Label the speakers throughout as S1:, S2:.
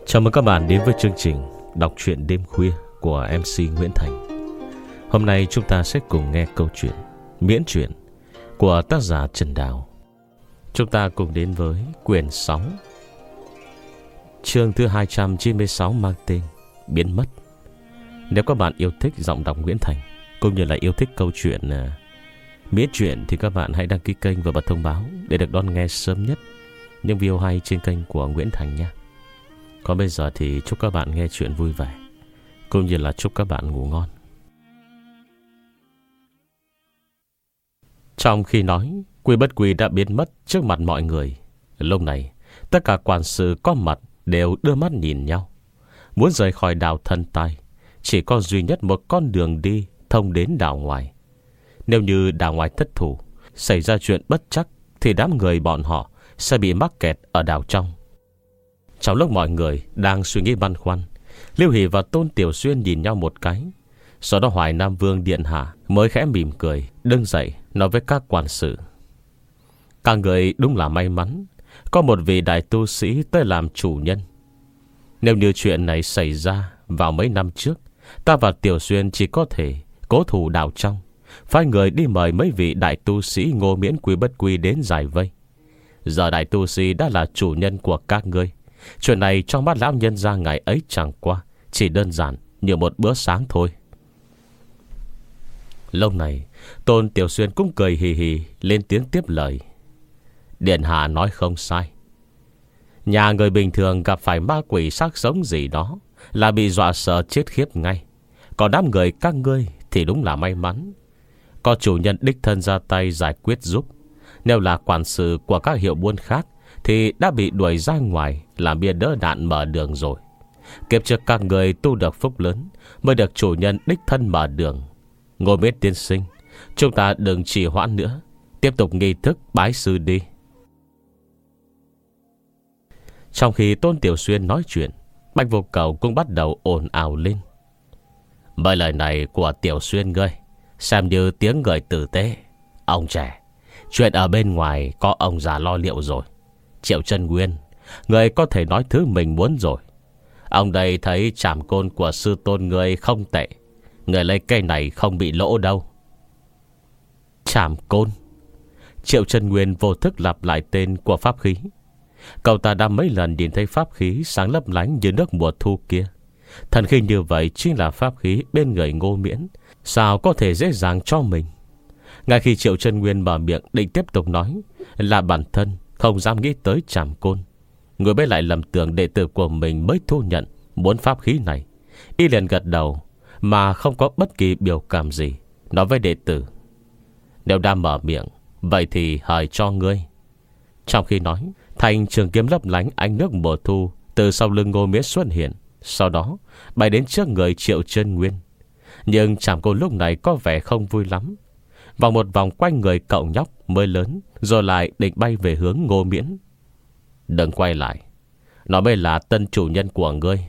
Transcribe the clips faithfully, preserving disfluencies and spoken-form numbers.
S1: Chào mừng các bạn đến với chương trình đọc truyện đêm khuya của em xê Nguyễn Thành. Hôm nay chúng ta sẽ cùng nghe câu chuyện Miễn truyện của tác giả Trần Đào. Chúng ta cùng đến với quyển sáu, chương thứ hai trăm chín mươi sáu, mang tên Biến Mất. Nếu các bạn yêu thích giọng đọc Nguyễn Thành cũng như là yêu thích câu chuyện uh, miễn truyện thì các bạn hãy đăng ký kênh và bật thông báo để được đón nghe sớm nhất những video hay trên kênh của Nguyễn Thành nha. Còn bây giờ thì chúc các bạn nghe chuyện vui vẻ, cũng như là chúc các bạn ngủ ngon. Trong khi nói, Quy Bất Quy đã biến mất trước mặt mọi người. Lúc này, tất cả quản sự có mặt đều đưa mắt nhìn nhau. Muốn rời khỏi đảo Thần Tai, chỉ có duy nhất một con đường đi thông đến đảo ngoài. Nếu như đảo ngoài thất thủ, xảy ra chuyện bất trắc, thì đám người bọn họ sẽ bị mắc kẹt ở đảo trong. Trong lúc mọi người đang suy nghĩ băn khoăn, Lưu Hỷ và Tôn Tiểu Xuyên nhìn nhau một cái. Sau đó Hoài Nam Vương điện hạ mới khẽ mỉm cười, đứng dậy nói với các quản sự: các người đúng là may mắn, có một vị đại tu sĩ tới làm chủ nhân. Nếu như chuyện này xảy ra vào mấy năm trước, ta và Tiểu Xuyên chỉ có thể cố thủ đảo trong, phái người đi mời mấy vị đại tu sĩ Ngô Miễn, Quy Bất Quy đến giải vây. Giờ đại tu sĩ đã là chủ nhân của các ngươi. Chuyện này trong mắt lão nhân gia ngày ấy chẳng qua chỉ đơn giản như một bữa sáng thôi. Lúc này Tôn Tiểu Xuyên cũng cười hì hì lên tiếng tiếp lời: điện hạ nói không sai. Nhà người bình thường gặp phải ma quỷ xác sống gì đó là bị dọa sợ chết khiếp ngay. Còn đám người các ngươi thì đúng là may mắn, có chủ nhân đích thân ra tay giải quyết giúp. Nếu là quản sự của các hiệu buôn khác thì đã bị đuổi ra ngoài làm bia đỡ đạn mở đường rồi. Kiếp trước các người tu được phúc lớn mới được chủ nhân đích thân mở đường. Ngô Miễn tiên sinh, chúng ta đừng trì hoãn nữa, tiếp tục nghi thức bái sư đi. Trong khi Tôn Tiểu Xuyên nói chuyện, Bạch Vô Cầu cũng bắt đầu ồn ào lên: mấy lời này của Tiểu Xuyên ngươi xem như tiếng người tử tế. Ông trẻ, chuyện ở bên ngoài có ông già lo liệu rồi. Triệu Chân Nguyên, người có thể nói thứ mình muốn rồi. Ông đây thấy trảm côn của sư tôn người không tệ, người lấy cây này không bị lỗ đâu. Trảm côn. Triệu Chân Nguyên vô thức lặp lại tên của pháp khí. Cậu ta đã mấy lần nhìn thấy pháp khí sáng lấp lánh như nước mùa thu kia. Thần khí như vậy chính là pháp khí bên người Ngô Miễn, sao có thể dễ dàng cho mình. Ngay khi Triệu Chân Nguyên mở miệng định tiếp tục nói, là bản thân không dám nghĩ tới trảm côn, người mới lại lầm tưởng đệ tử của mình mới thu nhận muốn pháp khí này. Y liền gật đầu mà không có bất kỳ biểu cảm gì, nói với đệ tử: nếu đã mở miệng, vậy thì hời cho ngươi. Trong khi nói, thanh trường kiếm lấp lánh ánh nước mùa thu từ sau lưng Ngô Miễn xuất hiện, sau đó bay đến trước người Triệu Chân Nguyên. Nhưng trảm côn lúc này có vẻ không vui lắm, vòng một vòng quanh người cậu nhóc mới lớn, rồi lại định bay về hướng Ngô Miễn. Đừng quay lại, nó mới là tân chủ nhân của ngươi.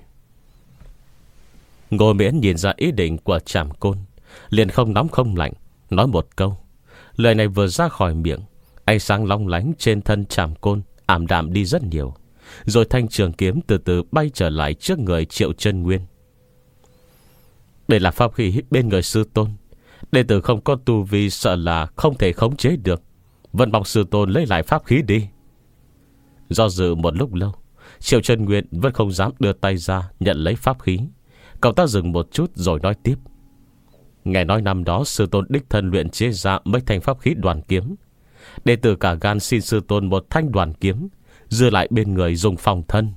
S1: Ngô Miễn nhìn ra ý định của trảm côn, liền không nóng không lạnh nói một câu. Lời này vừa ra khỏi miệng, ánh sáng long lánh trên thân trảm côn ảm đạm đi rất nhiều, rồi thanh trường kiếm từ từ bay trở lại trước người Triệu Chân Nguyên. Đây là pháp khí bên người sư tôn, đệ tử không có tu vi sợ là không thể khống chế được, vẫn mong sư tôn lấy lại pháp khí đi. Do dự một lúc lâu, Triệu Chân Nguyên vẫn không dám đưa tay ra nhận lấy pháp khí. Cậu ta dừng một chút rồi nói tiếp: nghe nói năm đó sư tôn đích thân luyện chế ra mấy thanh pháp khí đoàn kiếm, đệ tử cả gan xin sư tôn một thanh đoàn kiếm, dư lại bên người dùng phòng thân.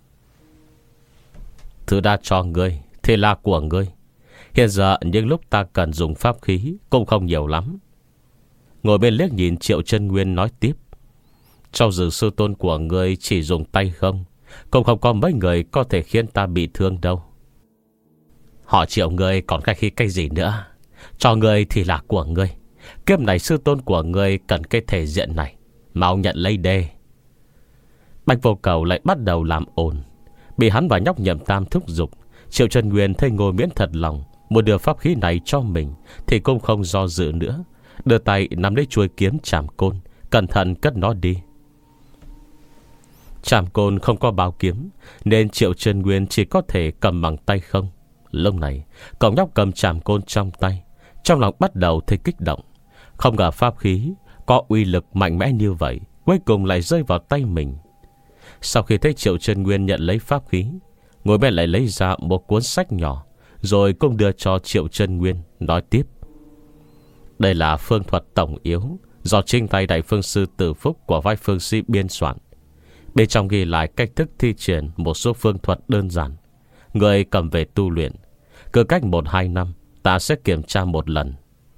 S1: Thứ đã cho ngươi thì là của ngươi. Hiện giờ những lúc ta cần dùng pháp khí cũng không nhiều lắm. Ngồi bên liếc nhìn Triệu Chân Nguyên nói tiếp: cho dù sư tôn của ngươi chỉ dùng tay không, cũng không có mấy người có thể khiến ta bị thương đâu. Họ Triệu ngươi còn khách khí cái gì nữa. Cho ngươi thì là của ngươi. Kiếp này sư tôn của ngươi cần cái thể diện này, mau nhận lấy đê. Bạch Vô Cầu lại bắt đầu làm ồn. Bị hắn và nhóc Nhậm Tam thúc giục, Triệu Chân Nguyên thấy Ngô Miễn thật lòng muốn đưa pháp khí này cho mình thì cũng không do dự nữa, đưa tay nắm lấy chuôi kiếm trảm côn, cẩn thận cất nó đi. Trảm Côn không có bao kiếm, nên Triệu Chân Nguyên chỉ có thể cầm bằng tay không. Lúc này cậu nhóc cầm trảm côn trong tay, trong lòng bắt đầu thấy kích động. Không ngờ pháp khí có uy lực mạnh mẽ như vậy cuối cùng lại rơi vào tay mình. Sau khi thấy Triệu Chân Nguyên nhận lấy pháp khí, ngồi bên lại lấy ra một cuốn sách nhỏ, rồi cũng đưa cho Triệu Chân Nguyên, nói tiếp: đây là phương thuật tổng yếu do chính tay Đại Phương Sư Tử Phúc của vai phương sĩ biên soạn. Bên trong ghi lại cách thức thi triển một số phương thuật đơn giản, người cầm về tu luyện. Cứ cách một hai năm ta sẽ kiểm tra một lần.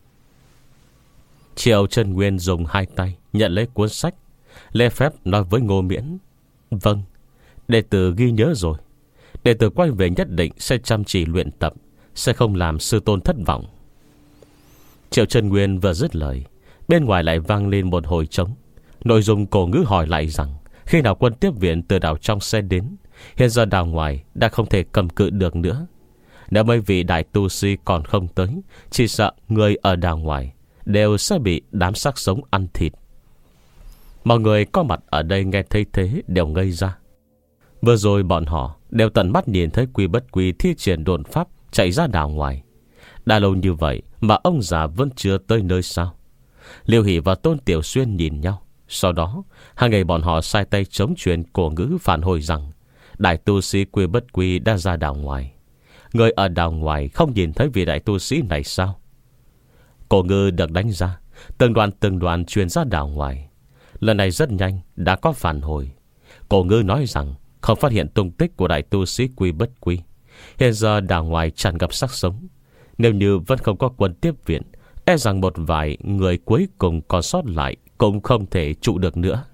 S1: Triệu Chân Nguyên dùng hai tay nhận lấy cuốn sách, lễ phép nói với Ngô Miễn: vâng, đệ tử ghi nhớ rồi. Đệ tử quay về nhất định sẽ chăm chỉ luyện tập, sẽ không làm sư tôn thất vọng. Triệu Chân Nguyên vừa dứt lời, bên ngoài lại vang lên một hồi trống. Nội dung cổ ngữ hỏi lại rằng khi nào quân tiếp viện từ đảo trong sẽ đến. Hiện giờ đảo ngoài đã không thể cầm cự được nữa. Nếu mấy vị đại tu sĩ còn không tới, chỉ sợ người ở đảo ngoài đều sẽ bị đám xác sống ăn thịt. Mọi người có mặt ở đây nghe thấy thế đều ngây ra. Vừa rồi bọn họ đều tận mắt nhìn thấy Quy Bất Quy thi triển độn pháp chạy ra đảo ngoài. Đã lâu như vậy mà ông già vẫn chưa tới nơi sao? Liêu Hỷ và Tôn Tiểu Xuyên nhìn nhau. Sau đó hai ngày bọn họ sai tay chống truyền cổ ngữ phản hồi rằng đại tu sĩ Quy Bất Quy đã ra đảo ngoài. Người ở đảo ngoài không nhìn thấy vị đại tu sĩ này sao? Cổ ngữ được đánh ra, từng đoàn từng đoàn truyền ra đảo ngoài. Lần này rất nhanh đã có phản hồi. Cổ ngữ nói rằng không phát hiện tung tích của đại tu sĩ Quy Bất Quy. Hiện giờ đảo ngoài tràn ngập xác sống. Nếu như vẫn không có quân tiếp viện, e rằng một vài người cuối cùng còn sót lại cũng không thể trụ được nữa.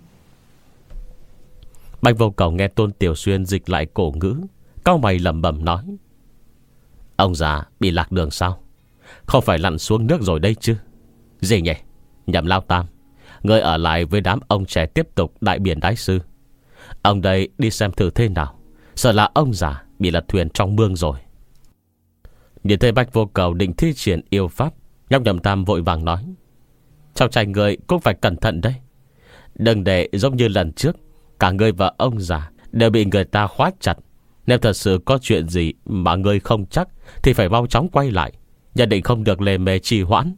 S1: Bạch Vô Cầu nghe Tôn Tiểu Xuyên dịch lại cổ ngữ, cau mày lẩm bẩm nói: ông già bị lạc đường sao? Không phải lặn xuống nước rồi đây chứ? Gì nhỉ? Nhậm Lao Tam, người ở lại với đám ông trẻ tiếp tục đại biển đái sư. Ông đây đi xem thử thế nào. Sợ là ông già bị lật thuyền trong mương rồi. Nhìn thấy Bạch Vô Cầu định thi triển yêu pháp, nhóc Nhậm Tam vội vàng nói: cháu trai người cũng phải cẩn thận đấy. Đừng để giống như lần trước, cả người và ông già đều bị người ta khóa chặt. Nếu thật sự có chuyện gì mà người không chắc thì phải mau chóng quay lại, nhất định không được lề mề trì hoãn.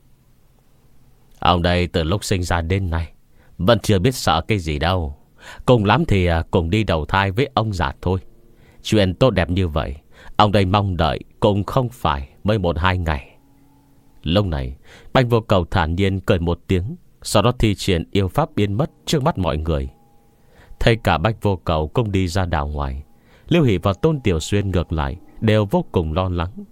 S1: Ông đây từ lúc sinh ra đến nay vẫn chưa biết sợ cái gì đâu. Cùng lắm thì cùng đi đầu thai với ông già thôi. Chuyện tốt đẹp như vậy ông đây mong đợi cũng không phải mới một hai ngày. Lúc này Bạch Vô Cầu thản nhiên cười một tiếng, sau đó thi triển yêu pháp biến mất trước mắt mọi người. Thấy cả Bạch Vô Cầu cũng đi ra đảo ngoài, Liêu Hỷ và Tôn Tiểu Xuyên ngược lại đều vô cùng lo lắng.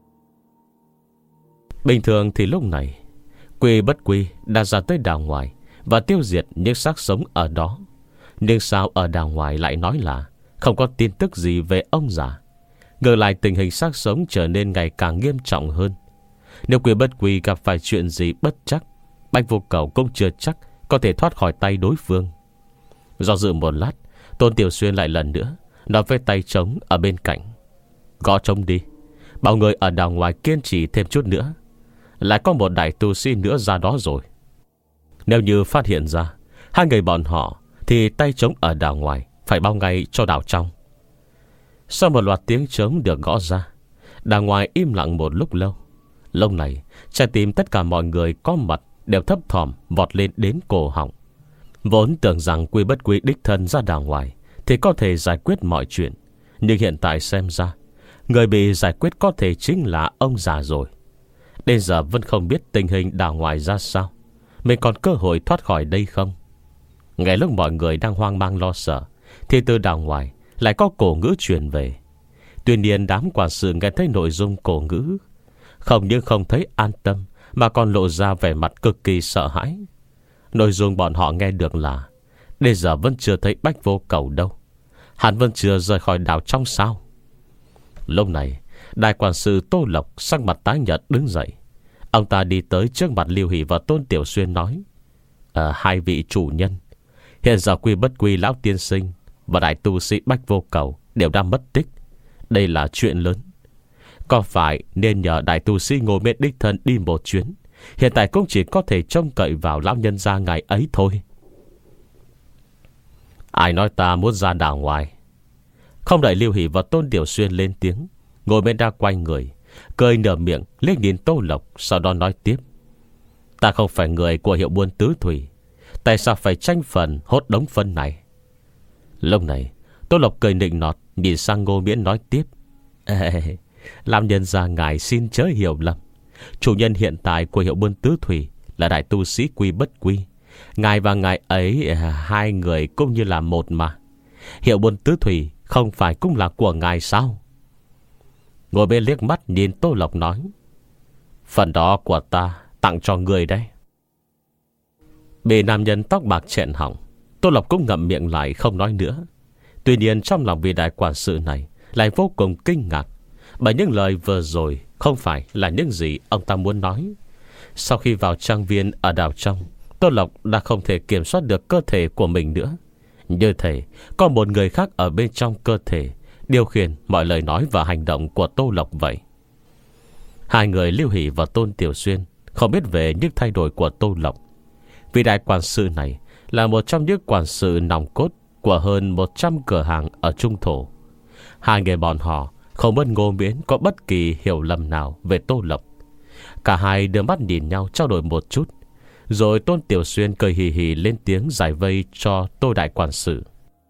S1: Bình thường thì lúc này Quy Bất Quy đã ra tới đảo ngoài và tiêu diệt những xác sống ở đó. Nhưng sao ở đảo ngoài lại nói là không có tin tức gì về ông già? Ngược lại tình hình xác sống trở nên ngày càng nghiêm trọng hơn. Nếu Quy Bất Quy gặp phải chuyện gì bất chắc, Bạch Vô Cầu cũng chưa chắc có thể thoát khỏi tay đối phương. Do dự một lát, Tôn Tiểu Xuyên lại lần nữa nói với tay trống ở bên cạnh: gõ trống đi, bảo người ở đảo ngoài kiên trì thêm chút nữa. Lại có một đại tu sĩ nữa ra đó rồi. Nếu như phát hiện ra hai người bọn họ thì tay trống ở đảo ngoài phải bao ngay cho đảo trong. Sau một loạt tiếng trống được gõ ra, đảo ngoài im lặng một lúc lâu. Lúc này trái tim tất cả mọi người có mặt đều thấp thỏm vọt lên đến cổ họng. Vốn tưởng rằng Quy Bất Quy đích thân ra đảo ngoài thì có thể giải quyết mọi chuyện, nhưng hiện tại xem ra người bị giải quyết có thể chính là ông già rồi. Đến giờ vẫn không biết tình hình đảo ngoài ra sao, mình còn cơ hội thoát khỏi đây không? Ngay lúc mọi người đang hoang mang lo sợ thì từ đảo ngoài lại có cổ ngữ truyền về. Tuy nhiên đám quản sự nghe thấy nội dung cổ ngữ, không những không thấy an tâm mà còn lộ ra vẻ mặt cực kỳ sợ hãi. Nội dung bọn họ nghe được là: đến giờ vẫn chưa thấy Bạch Vô Cầu đâu, hắn vẫn chưa rời khỏi đảo trong sao? Lúc này đại quản sự Tô Lộc sắc mặt tái nhợt đứng dậy. Ông ta đi tới trước mặt Liêu Hỷ và Tôn Tiểu Xuyên nói: à, hai vị chủ nhân, hiện giờ Quy Bất Quy lão tiên sinh và đại tu sĩ Bạch Vô Cầu đều đang mất tích. Đây là chuyện lớn. Có phải nên nhờ đại tu sĩ Ngô Miễn đích thân đi một chuyến? Hiện tại cũng chỉ có thể trông cậy vào lão nhân gia ngài ấy thôi. Ai nói ta muốn ra đảo ngoài? Không đợi Lưu Hỷ và Tôn Tiểu Xuyên lên tiếng, ngồi bên đã quay người, cười nở miệng liếc nhìn Tô Lộc, sau đó nói tiếp: Ta không phải người của hiệu buôn tứ thủy, tại sao phải tranh phần hốt đống phân này? Lúc này Tô Lộc cười nịnh nọt, nhìn sang Ngô Miễn nói tiếp: Ê, làm nhân gia ngài xin chớ hiểu lầm. Chủ nhân hiện tại của hiệu buôn tứ thủy là đại tu sĩ Quy Bất Quy. Ngài và ngài ấy, hai người cũng như là một mà. Hiệu buôn tứ thủy không phải cũng là của ngài sao? Ngồi bên liếc mắt nhìn Tô Lộc nói: Phần đó của ta tặng cho người đấy. Bị nam nhân tóc bạc chẹn họng, Tô Lộc cũng ngậm miệng lại không nói nữa. Tuy nhiên trong lòng vị đại quản sự này lại vô cùng kinh ngạc, bởi những lời vừa rồi không phải là những gì ông ta muốn nói. Sau khi vào trang viên ở đảo trong, Tô Lộc đã không thể kiểm soát được cơ thể của mình nữa. Như thể có một người khác ở bên trong cơ thể điều khiển mọi lời nói và hành động của Tô Lộc vậy. Hai người Lưu Hỷ và Tôn Tiểu Xuyên không biết về những thay đổi của Tô Lộc. Vị đại quản sự này là một trong những quản sự nòng cốt của hơn một trăm cửa hàng ở Trung Thổ. Hai người bọn họ không biết Ngô Miễn có bất kỳ hiểu lầm nào về Tô Lộc. Cả hai đưa mắt nhìn nhau trao đổi một chút, rồi Tôn Tiểu Xuyên cười hì hì lên tiếng giải vây cho Tô đại quản sự: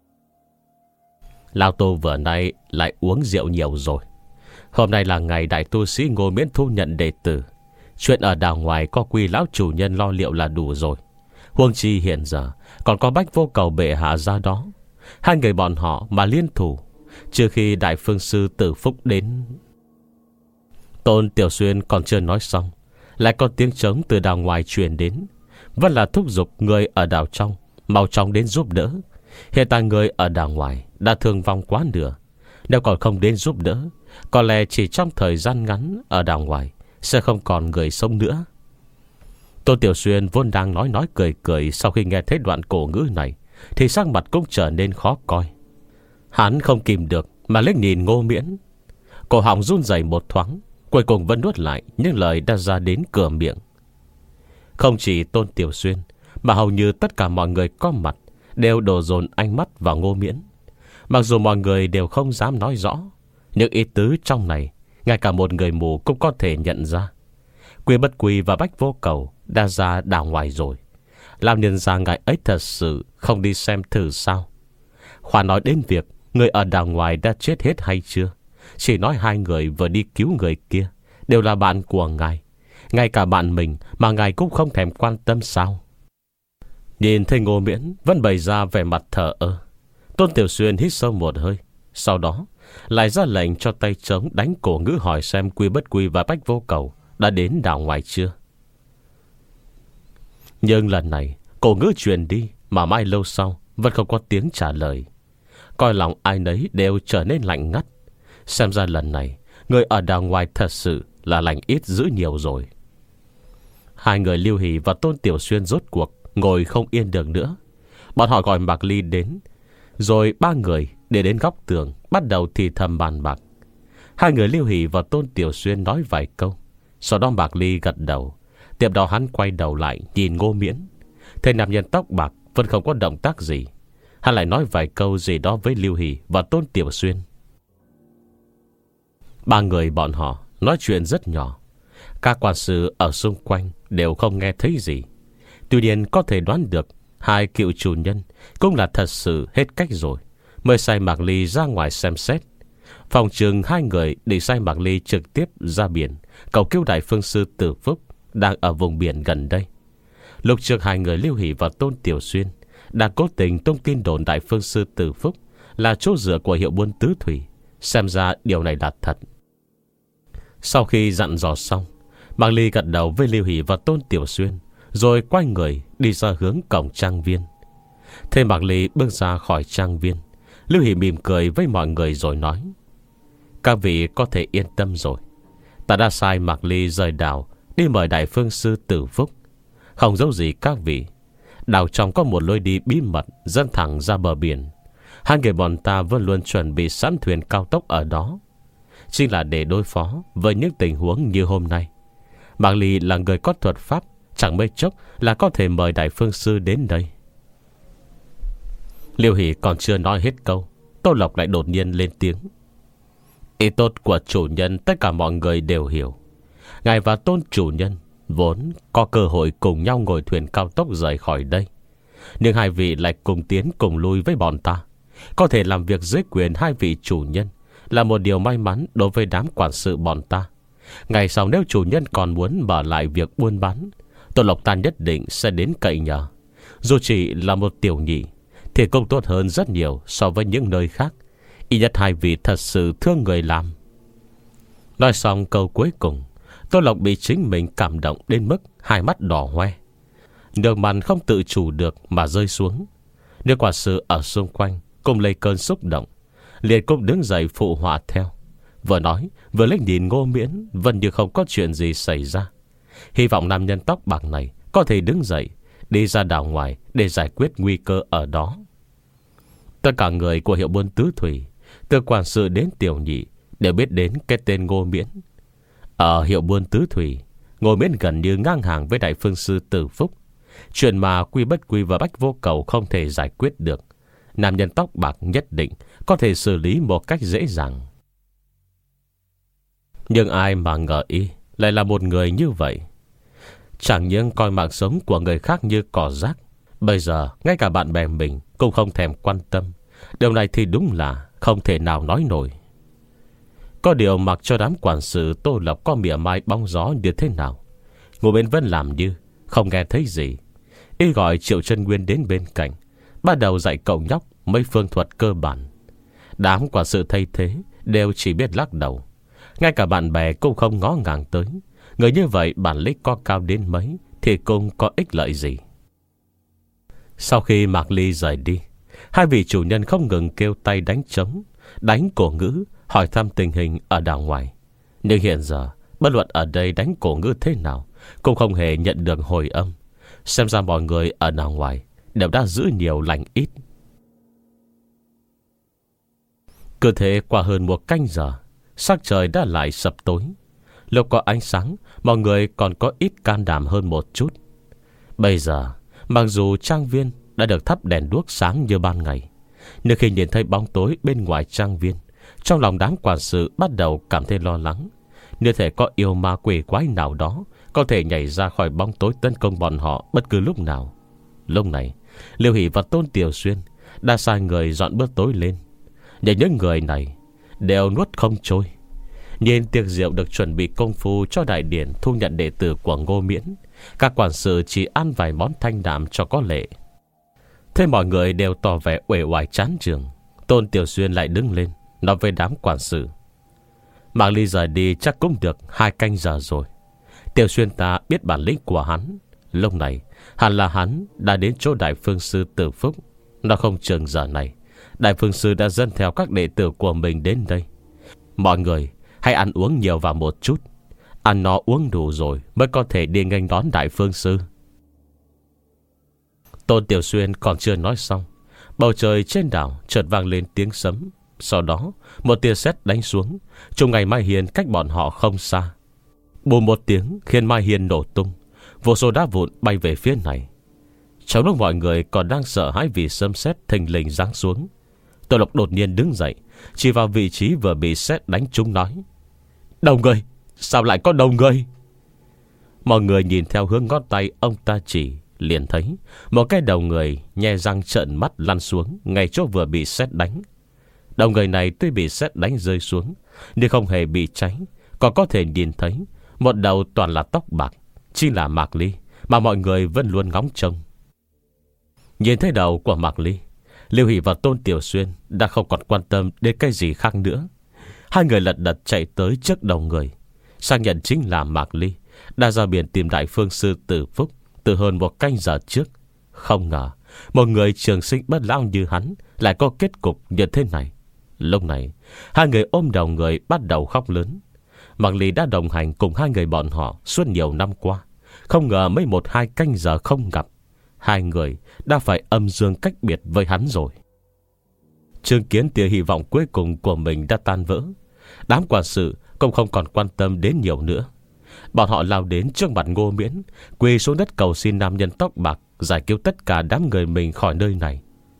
S1: Lão Tô vừa nay lại uống rượu nhiều rồi. Hôm nay là ngày đại tu sĩ Ngô Miễn thu nhận đệ tử. Chuyện ở đảo ngoài có Quy lão chủ nhân lo liệu là đủ rồi. Huống chi hiện giờ còn có Bách Vô Cầu bệ hạ ra đó. Hai người bọn họ mà liên thủ, trừ khi đại phương sư Tử Phúc đến. Tôn Tiểu Xuyên còn chưa nói xong, lại có tiếng trống từ đảo ngoài truyền đến, vẫn là thúc giục người ở đảo trong mau chóng đến giúp đỡ. Hiện tại người ở đảo ngoài đã thương vong quá nửa. Nếu còn không đến giúp đỡ, có lẽ chỉ trong thời gian ngắn ở đảo ngoài sẽ không còn người sống nữa. Tôn Tiểu Xuyên vốn đang nói nói cười cười, sau khi nghe thấy đoạn cổ ngữ này thì sắc mặt cũng trở nên khó coi. Hắn không kìm được mà liếc nhìn Ngô Miễn. Cổ họng run rẩy một thoáng, cuối cùng vẫn nuốt lại những lời đã ra đến cửa miệng. Không chỉ Tôn Tiểu Xuyên, mà hầu như tất cả mọi người có mặt đều đổ dồn ánh mắt vào Ngô Miễn. Mặc dù mọi người đều không dám nói rõ, nhưng ý tứ trong này ngay cả một người mù cũng có thể nhận ra. Quy Bất Quy và Bách Vô Cầu đã ra đảo ngoài rồi, làm nhân ra ngài ấy thật sự không đi xem thử sao? Khoa nói đến việc người ở đảo ngoài đã chết hết hay chưa, chỉ nói hai người vừa đi cứu người kia đều là bạn của ngài. Ngay cả bạn mình mà ngài cũng không thèm quan tâm sao? Nhìn thấy Ngô Miễn vẫn bày ra vẻ mặt thờ ơ, Tôn Tiểu Xuyên hít sâu một hơi, sau đó lại ra lệnh cho tay trống đánh cổ ngữ hỏi xem Quy Bất Quy và Bách Vô Cầu đã đến đảo ngoài chưa. Nhưng lần này cổ ngữ truyền đi, mà mãi lâu sau vẫn không có tiếng trả lời. Coi lòng ai nấy đều trở nên lạnh ngắt. Xem ra lần này người ở đảo ngoài thật sự là lành ít dữ nhiều rồi. Hai người Lưu Hỷ và Tôn Tiểu Xuyên rốt cuộc ngồi không yên được nữa. Bọn họ gọi Mạc Ly đến, rồi ba người để đến góc tường bắt đầu thì thầm bàn bạc. Hai người Lưu Hỷ và Tôn Tiểu Xuyên nói vài câu, sau đó Mạc Ly gật đầu. Tiếp đó hắn quay đầu lại nhìn Ngô Miễn. Thấy nam nhân tóc bạc vẫn không có động tác gì, hắn lại nói vài câu gì đó với Lưu Hỷ và Tôn Tiểu Xuyên. Ba người bọn họ nói chuyện rất nhỏ, các quan sư ở xung quanh đều không nghe thấy gì. Tuy nhiên có thể đoán được hai cựu chủ nhân cũng là thật sự hết cách rồi, mới sai Mạc Ly ra ngoài xem xét. Phòng trường hai người định sai Mạc Ly trực tiếp ra biển cầu cứu đại phương sư Tử Phúc đang ở vùng biển gần đây. Lúc trước hai người Lưu Hỷ và Tôn Tiểu Xuyên đã cố tình tung tin đồn đại phương sư Tử Phúc là chỗ dựa của hiệu buôn tứ thủy. Xem ra điều này là thật. Sau khi dặn dò xong, Mạc Ly gật đầu với Lưu Hỷ và Tôn Tiểu Xuyên, rồi quay người đi ra hướng cổng trang viên. Thế Mạc Ly bước ra khỏi trang viên, Lưu Hỷ mỉm cười với mọi người rồi nói: Các vị có thể yên tâm rồi. Ta đã sai Mạc Ly rời đảo đi mời đại phương sư Tử Phúc. Không giấu gì các vị, đảo trong có một lối đi bí mật dẫn thẳng ra bờ biển. Hai người bọn ta vẫn luôn chuẩn bị sẵn thuyền cao tốc ở đó, chính là để đối phó với những tình huống như hôm nay. Mạc Ly là người có thuật pháp, chẳng mấy chốc là có thể mời đại phương sư đến đây. Liêu Hỷ còn chưa nói hết câu, Tô Lộc lại đột nhiên lên tiếng. Ý tốt của chủ nhân tất cả mọi người đều hiểu. Ngài và Tôn chủ nhân vốn có cơ hội cùng nhau ngồi thuyền cao tốc rời khỏi đây, nhưng hai vị lại cùng tiến cùng lui với bọn ta. Có thể làm việc dưới quyền hai vị chủ nhân là một điều may mắn đối với đám quản sự bọn ta. Ngày sau nếu chủ nhân còn muốn mở lại việc buôn bán, Tô Lộc ta nhất định sẽ đến cậy nhờ. Dù chỉ là một tiểu nhị thì cũng tốt hơn rất nhiều so với những nơi khác. Ít nhất hai vị thật sự thương người làm. Nói xong câu cuối cùng, Tô Lộc bị chính mình cảm động đến mức hai mắt đỏ hoe, nước mắt không tự chủ được mà rơi xuống. Nếu quản sự ở xung quanh cùng lấy cơn xúc động, liền cũng đứng dậy phụ họa theo. Vừa nói vừa lấy nhìn Ngô Miễn, vẫn như không có chuyện gì xảy ra. Hy vọng nam nhân tóc bạc này có thể đứng dậy đi ra đảo ngoài để giải quyết nguy cơ ở đó. Tất cả người của hiệu buôn tứ thủy, từ quản sự đến tiểu nhị, đều biết đến cái tên Ngô Miễn. Ở hiệu buôn tứ thủy, Ngô Miễn gần như ngang hàng với đại phương sư Tử Phúc. Chuyện mà Quy Bất Quy và Bách Vô Cầu không thể giải quyết được, nam nhân tóc bạc nhất định có thể xử lý một cách dễ dàng. Nhưng ai mà ngờ y lại là một người như vậy. Chẳng những coi mạng sống của người khác như cỏ rác, bây giờ ngay cả bạn bè mình cũng không thèm quan tâm. Điều này thì đúng là không thể nào nói nổi. Có điều mặc cho đám quản sự Tô Lộc có mỉa mai bóng gió như thế nào, Ngô Miễn vẫn làm như không nghe thấy gì. Y gọi Triệu Chân Nguyên đến bên cạnh, bắt đầu dạy cậu nhóc mấy phương thuật cơ bản. Đám quản sự thay thế đều chỉ biết lắc đầu. Ngay cả bạn bè cũng không ngó ngàng tới. Người như vậy bản lĩnh có cao đến mấy thì cũng có ích lợi gì. Sau khi Mạc Ly rời đi, hai vị chủ nhân không ngừng kêu tay đánh trống, đánh cổ ngữ, hỏi thăm tình hình ở đảo ngoài. Nhưng hiện giờ bất luận ở đây đánh cổ ngữ thế nào cũng không hề nhận được hồi âm. Xem ra mọi người ở đảo ngoài đều đã giữ nhiều lành ít. Cứ thế qua hơn một canh giờ, sắc trời đã lại sập tối. Lúc có ánh sáng, mọi người còn có ít can đảm hơn một chút. Bây giờ, mặc dù trang viên đã được thắp đèn đuốc sáng như ban ngày, nhưng khi nhìn thấy bóng tối bên ngoài trang viên, trong lòng đám quản sự bắt đầu cảm thấy lo lắng. Như thể có yêu ma quỷ quái nào đó có thể nhảy ra khỏi bóng tối tấn công bọn họ bất cứ lúc nào. Lúc này, Liêu Hỷ và Tôn Tiểu Xuyên đã sai người dọn bữa tối lên. Nhưng những người này đều nuốt không trôi. Nhìn tiệc rượu được chuẩn bị công phu cho đại điển thu nhận đệ tử của Ngô Miễn, các quản sự chỉ ăn vài món thanh đạm cho có lệ. Thế mọi người đều tỏ vẻ uể oải chán chường. Tôn Tiểu Xuyên lại đứng lên nói với đám quản sự: Mạc Ly rời đi chắc cũng được hai canh giờ rồi. Tiểu Xuyên ta biết bản lĩnh của hắn. Lúc này hẳn là hắn đã đến chỗ đại phương sư Tử Phúc. Nó không chừng giờ này đại phương sư đã dẫn theo các đệ tử của mình đến đây. Mọi người hãy ăn uống nhiều vào một chút. Ăn no uống đủ rồi mới có thể đi nghênh đón đại phương sư. Tôn Tiểu Xuyên còn chưa nói xong, bầu trời trên đảo chợt vang lên tiếng sấm. Sau đó một tia sét đánh xuống trùng ngày Mai Hiền cách bọn họ không xa. Bùm một tiếng khiến Mai Hiền nổ tung, vô số đá vụn bay về phía này. Trong lúc mọi người còn đang sợ hãi vì sấm sét thình lình giáng xuống, Tô Lộc đột nhiên đứng dậy, chỉ vào vị trí vừa bị sét đánh trúng nói: Đầu người, sao lại có đầu người? Mọi người nhìn theo hướng ngón tay ông ta chỉ, liền thấy một cái đầu người nhe răng trợn mắt lăn xuống ngay chỗ vừa bị sét đánh. Đầu người này tuy bị sét đánh rơi xuống nhưng không hề bị cháy, còn có thể nhìn thấy một đầu toàn là tóc bạc, chính là Mạc Ly mà mọi người vẫn luôn ngóng trông. Nhìn thấy đầu của Mạc Ly, Liêu Hỷ và Tôn Tiểu Xuyên đã không còn quan tâm đến cái gì khác nữa. Hai người lật đật chạy tới trước đầu người, xác nhận chính là Mạc Ly đã ra biển tìm đại phương sư Tử Phúc từ hơn một canh giờ trước. Không ngờ một người trường sinh bất lão như hắn lại có kết cục như thế này. Lúc này hai người ôm đầu người bắt đầu khóc lớn. Mạc Ly đã đồng hành cùng hai người bọn họ suốt nhiều năm qua, không ngờ mấy một hai canh giờ không gặp, hai người đã phải âm dương cách biệt với hắn rồi. Chứng kiến tia hy vọng cuối cùng của mình đã tan vỡ, đám quản sự cũng không còn quan tâm đến nhiều nữa. Bọn họ lao đến trước mặt Ngô Miễn, quỳ xuống đất cầu xin nam nhân tóc bạc giải cứu tất cả đám người mình khỏi nơi này.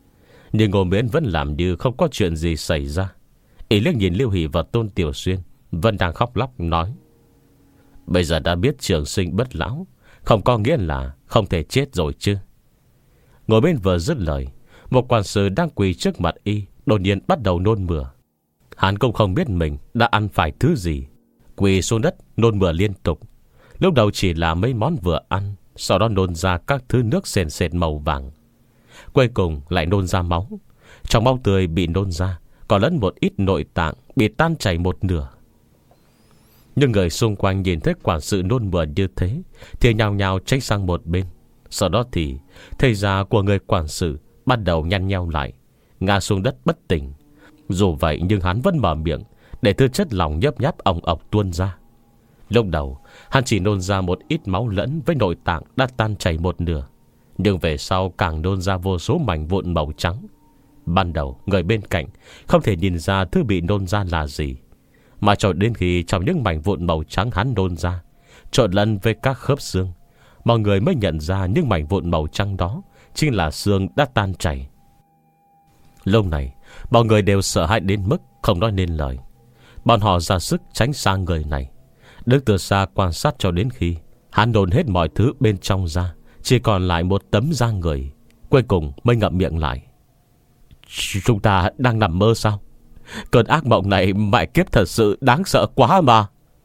S1: Nhưng Ngô Miễn vẫn làm như không có chuyện gì xảy ra. Ý liếc nhìn Lưu Hỷ và Tôn Tiểu Xuyên vẫn đang khóc lóc nói: bây giờ đã biết trường sinh bất lão, không có nghĩa là không thể chết rồi chứ. Ngồi bên vừa dứt lời, một quản sự đang quỳ trước mặt y đột nhiên bắt đầu nôn mửa. Hắn cũng không biết mình đã ăn phải thứ gì, quỳ xuống đất nôn mửa liên tục. Lúc đầu chỉ là mấy món vừa ăn, sau đó nôn ra các thứ nước sền sệt màu vàng. Cuối cùng lại nôn ra máu. Trong máu tươi bị nôn ra còn lẫn một ít nội tạng bị tan chảy một nửa. Nhưng người xung quanh nhìn thấy quản sự nôn mửa như thế thì nhào nhào tránh sang một bên. Sau đó thì thầy già của người quản sự bắt đầu nhăn nheo lại, ngã xuống đất bất tỉnh. Dù vậy nhưng hắn vẫn mở miệng để thứ chất lỏng nhấp nháp ồng ọc tuôn ra. Lúc đầu hắn chỉ nôn ra một ít máu lẫn với nội tạng đã tan chảy một nửa, nhưng về sau càng nôn ra vô số mảnh vụn màu trắng. Ban đầu người bên cạnh không thể nhìn ra thứ bị nôn ra là gì, mà cho đến khi trong những mảnh vụn màu trắng hắn nôn ra trộn lẫn với các khớp xương, mọi người mới nhận ra những mảnh vụn màu trắng đó chính là xương đã tan chảy. Lúc này mọi người đều sợ hãi đến mức không nói nên lời. Bọn họ ra sức tránh xa người này, đứng từ xa quan sát cho đến khi hắn nôn hết mọi thứ bên trong ra, chỉ còn lại một tấm da người. Cuối cùng mới ngậm miệng lại: chúng ta đang nằm mơ sao? Cơn ác mộng này mẹ kiếp thật sự đáng sợ quá mà.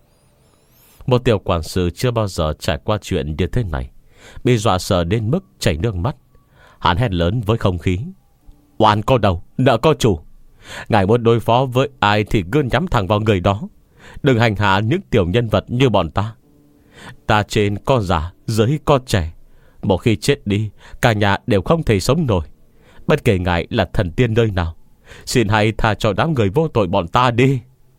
S1: Một tiểu quản sự chưa bao giờ trải qua chuyện như thế này bị dọa sợ đến mức chảy nước mắt. Hắn hét lớn với không khí: oan có đầu, nợ có chủ. Ngài muốn đối phó với ai thì cứ nhắm thẳng vào người đó, đừng hành hạ những tiểu nhân vật như bọn ta. Ta trên có già, dưới có trẻ, một khi chết đi cả nhà đều không thể sống nổi. Bất kể ngài là thần tiên nơi nào, xin hãy tha cho đám người vô tội bọn ta đi.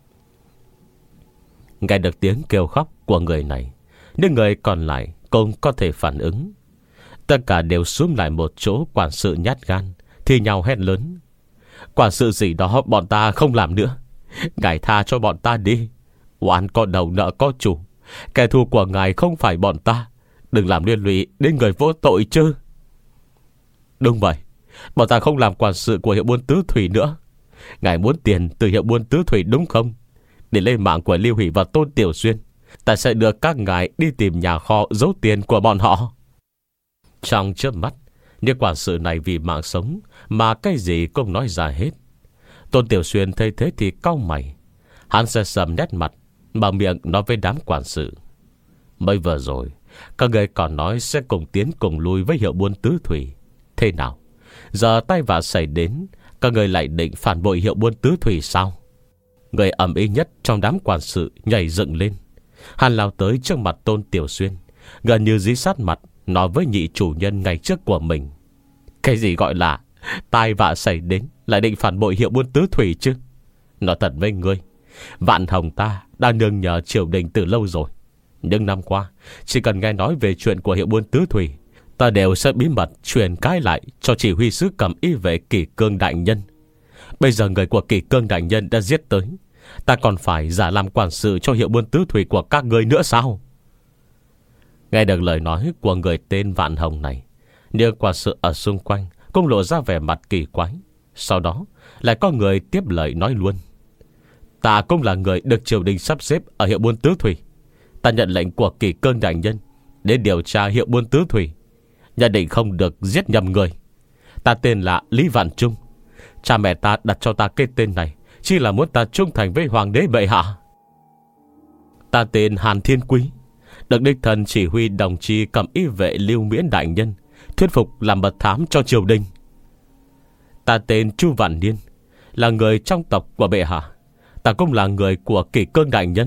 S1: Nghe được tiếng kêu khóc của người này, những người còn lại cũng có thể phản ứng. Tất cả đều xuống lại một chỗ. Quản sự nhát gan thì nhau hét lớn: quản sự gì đó bọn ta không làm nữa, ngài tha cho bọn ta đi. Oan có đầu, nợ có chủ. Kẻ thù của ngài không phải bọn ta, đừng làm liên lụy đến người vô tội chứ. Đúng vậy, bọn ta không làm quản sự của hiệu buôn tứ thủy nữa. Ngài muốn tiền từ hiệu buôn tứ thủy đúng không? Để lên mạng của Lưu Hỷ và Tôn Tiểu Xuyên, ta sẽ đưa các ngài đi tìm nhà kho giấu tiền của bọn họ. Trong chớp mắt, những quản sự này vì mạng sống mà cái gì cũng nói ra hết. Tôn Tiểu Xuyên thấy thế thì cau mày. Hắn sẽ sầm nét mặt, mở miệng nói với đám quản sự: mới vừa rồi các người còn nói sẽ cùng tiến cùng lui với hiệu buôn tứ thủy. Thế nào, giờ tay vạ xảy đến, các người lại định phản bội hiệu buôn tứ thủy sao? Người ầm ĩ nhất trong đám quản sự nhảy dựng lên. Hắn lao tới trước mặt Tôn Tiểu Xuyên, gần như dí sát mặt nói với nhị chủ nhân ngày trước của mình: cái gì gọi là tai vạ xảy đến lại định phản bội hiệu buôn tứ thủy chứ? Nói thật với ngươi, Vạn Hồng ta đã nương nhờ triều đình từ lâu rồi. Nhưng năm qua chỉ cần nghe nói về chuyện của hiệu buôn tứ thủy, ta đều sẽ bí mật truyền cái lại cho chỉ huy sứ cầm y vệ Kỷ Cương đại nhân. Bây giờ người của Kỷ Cương đại nhân đã giết tới, ta còn phải giả làm quản sự cho hiệu buôn tứ thủy của các ngươi nữa sao? Nghe được lời nói của người tên Vạn Hồng này, nhưng quản sự ở xung quanh cũng lộ ra vẻ mặt kỳ quái. Sau đó lại có người tiếp lời nói luôn: ta cũng là người được triều đình sắp xếp ở hiệu buôn tứ thủy. Ta nhận lệnh của Kỷ Cương đại nhân đến điều tra hiệu buôn tứ thủy, nhận định không được giết nhầm người. Ta tên là Lý Vạn Trung. Cha mẹ ta đặt cho ta cái tên này chỉ là muốn ta trung thành với hoàng đế bệ hạ. Ta tên Hàn Thiên Quý, được đích thân chỉ huy đồng chi cầm y vệ Lưu Miễn đại nhân thuyết phục làm mật thám cho triều đình. Ta tên Chu Vạn Niên, là người trong tộc của bệ hạ. Ta cũng là người của Kỷ Cương đại nhân.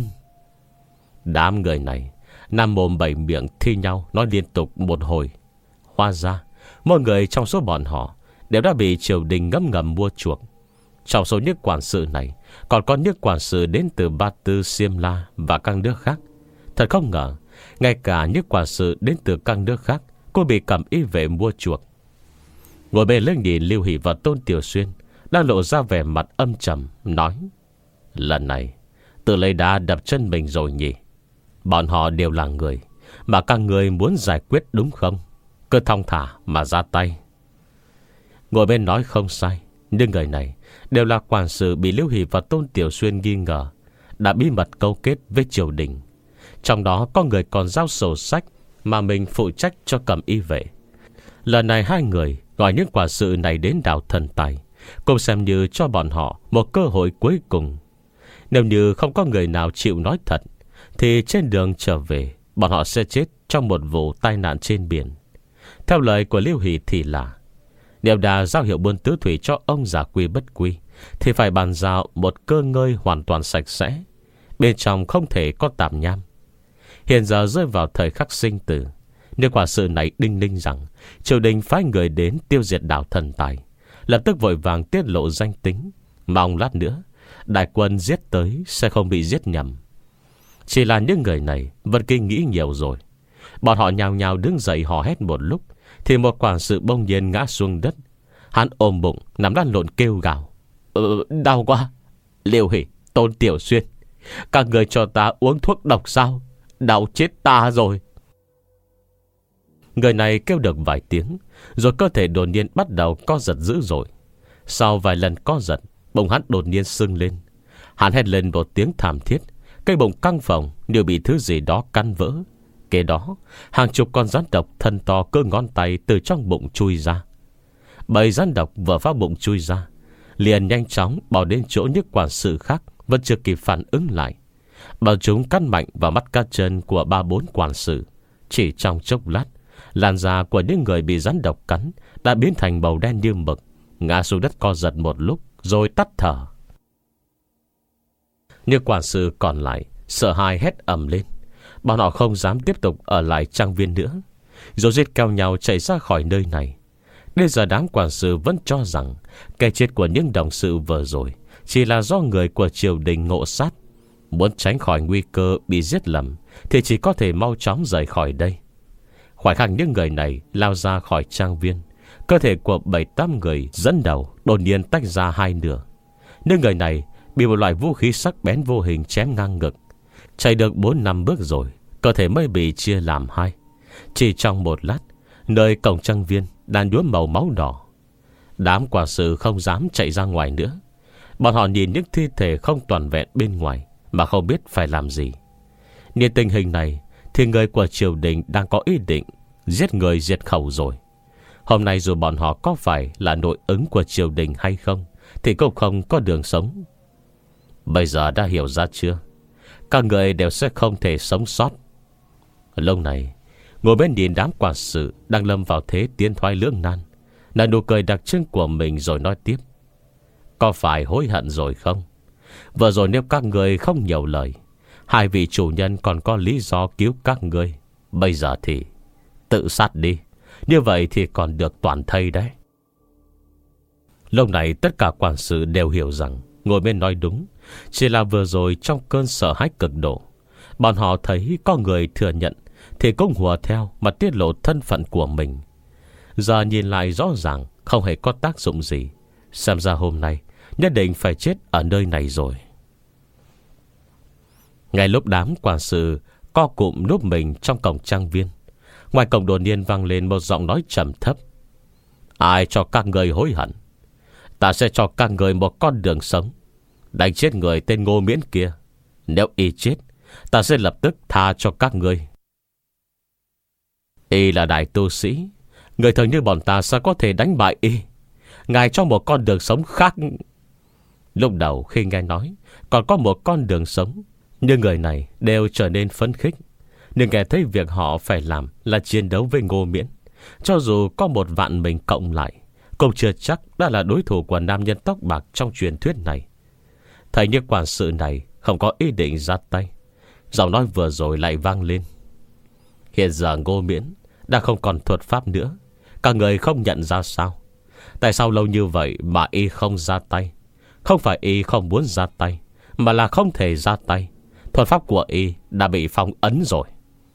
S1: Đám người này nam mồm bảy miệng thi nhau nói liên tục một hồi. Hóa ra mỗi người trong số bọn họ đều đã bị triều đình ngấm ngầm mua chuộc. Trong số những quản sự này còn có những quản sự đến từ Ba Tư, Xiêm La và các nước khác. Thật không ngờ, ngay cả những quản sự đến từ các nước khác cũng bị cầm y vệ mua chuộc. Ngồi bên lên nhìn Lưu Hỷ và Tôn Tiểu Xuyên đang lộ ra vẻ mặt âm trầm, nói: lần này tự lấy đá đập chân mình rồi nhỉ? Bọn họ đều là người mà các người muốn giải quyết đúng không? Cứ thong thả mà ra tay. Ngồi bên nói không sai, nhưng người này đều là quản sự bị Liễu Hỷ và Tôn Tiểu Xuyên nghi ngờ đã bí mật câu kết với triều đình. Trong đó có người còn giao sổ sách mà mình phụ trách cho Cẩm Y vệ. Lần này hai người gọi những quản sự này đến đảo Thần Tài, cũng xem như cho bọn họ một cơ hội cuối cùng. Nếu như không có người nào chịu nói thật, thì trên đường trở về bọn họ sẽ chết trong một vụ tai nạn trên biển. Theo lời của Liễu Hỷ thì là, nếu đã giao hiệu buôn tứ thủy cho ông già quy bất quy, thì phải bàn giao một cơ ngơi hoàn toàn sạch sẽ, bên trong không thể có tạp nham. Hiện giờ rơi vào thời khắc sinh tử, nếu quả sự này đinh ninh rằng triều đình phái người đến tiêu diệt đảo Thần Tài, lập tức vội vàng tiết lộ danh tính, mong lát nữa đại quân giết tới sẽ không bị giết nhầm. Chỉ là những người này vẫn kinh nghĩ nhiều rồi. Bọn họ nhào nhào đứng dậy hò hét một lúc, thì một quản sự bỗng nhiên ngã xuống đất. Hắn ôm bụng nằm lăn lộn kêu gào: Ừ, đau quá. Liễu Hỷ, Tôn Tiểu Xuyên, các người cho ta uống thuốc độc sao? Đau chết ta rồi. Người này kêu được vài tiếng, rồi cơ thể đột nhiên bắt đầu co giật dữ dội. Sau vài lần co giật, bụng hắn đột nhiên sưng lên. Hắn hét lên một tiếng thảm thiết, cây bụng căng phồng như bị thứ gì đó căn vỡ. Kế đó, hàng chục con rắn độc thân to cỡ ngón tay từ trong bụng chui ra. Bầy rắn độc vừa phá bụng chui ra, liền nhanh chóng bỏ đến chỗ những quản sự khác vẫn chưa kịp phản ứng lại. Bọn chúng cắn mạnh vào mắt cá chân của ba bốn quản sự. Chỉ trong chốc lát, làn da của những người bị rắn độc cắn đã biến thành màu đen như mực, ngã xuống đất co giật một lúc rồi tắt thở. Những quản sự còn lại sợ hãi hét ầm lên. Bọn họ không dám tiếp tục ở lại trang viên nữa, rồi giết cao nhau chạy ra khỏi nơi này. Đến giờ đám quản sự vẫn cho rằng cái chết của những đồng sự vừa rồi chỉ là do người của triều đình ngộ sát. Muốn tránh khỏi nguy cơ bị giết lầm thì chỉ có thể mau chóng rời khỏi đây. Khoảnh khắc những người này lao ra khỏi trang viên, cơ thể của bảy tám người dẫn đầu đột nhiên tách ra hai nửa. Những người này bị một loại vũ khí sắc bén vô hình chém ngang ngực. Chạy được bốn năm bước rồi, cơ thể mới bị chia làm hai. Chỉ trong một lát, nơi cổng trang viên đã nhuốm màu máu đỏ. Đám quản sự không dám chạy ra ngoài nữa. Bọn họ nhìn những thi thể không toàn vẹn bên ngoài mà không biết phải làm gì. Nhìn tình hình này thì người của triều đình đang có ý định giết người diệt khẩu rồi. Hôm nay dù bọn họ có phải là nội ứng của triều đình hay không thì cũng không có đường sống. Bây giờ đã hiểu ra chưa? Các người đều sẽ không thể sống sót. Lúc này, ngồi bên nhìn đám quản sự đang lâm vào thế tiến thoái lưỡng nan, nở nụ cười đặc trưng của mình rồi nói tiếp: Có phải hối hận rồi không? Vừa rồi nếu các người không nhiều lời, hai vị chủ nhân còn có lý do cứu các người. Bây giờ thì tự sát đi, như vậy thì còn được toàn thây đấy. Lúc này tất cả quản sự đều hiểu rằng ngồi bên nói đúng. Chỉ là vừa rồi trong cơn sợ hãi cực độ, bọn họ thấy có người thừa nhận thì cũng hùa theo mà tiết lộ thân phận của mình. Giờ nhìn lại rõ ràng không hề có tác dụng gì. Xem ra hôm nay nhất định phải chết ở nơi này rồi. Ngay lúc đám quản sự co cụm núp mình trong cổng trang viên, ngoài cổng đột nhiên vang lên một giọng nói trầm thấp: Ai cho các người hối hận? Ta sẽ cho các người một con đường sống. Đánh chết người tên Ngô Miễn kia. Nếu y chết, ta sẽ lập tức tha cho các người. Y là đại tu sĩ, người thường như bọn ta sao có thể đánh bại y? Ngài cho một con đường sống khác. Lúc đầu khi nghe nói còn có một con đường sống, nhưng người này đều trở nên phấn khích. Nhưng nghe thấy việc họ phải làm là chiến đấu với Ngô Miễn, cho dù có một vạn mình cộng lại cũng chưa chắc đã là đối thủ của nam nhân tóc bạc trong truyền thuyết này. Thấy những quản sự này không có ý định ra tay, giọng nói vừa rồi lại vang lên: Hiện giờ Ngô Miễn đã không còn thuật pháp nữa. Các người không nhận ra sao? Tại sao lâu như vậy mà y không ra tay? Không phải y không muốn ra tay, mà là không thể ra tay. Thuật pháp của y đã bị phong ấn rồi.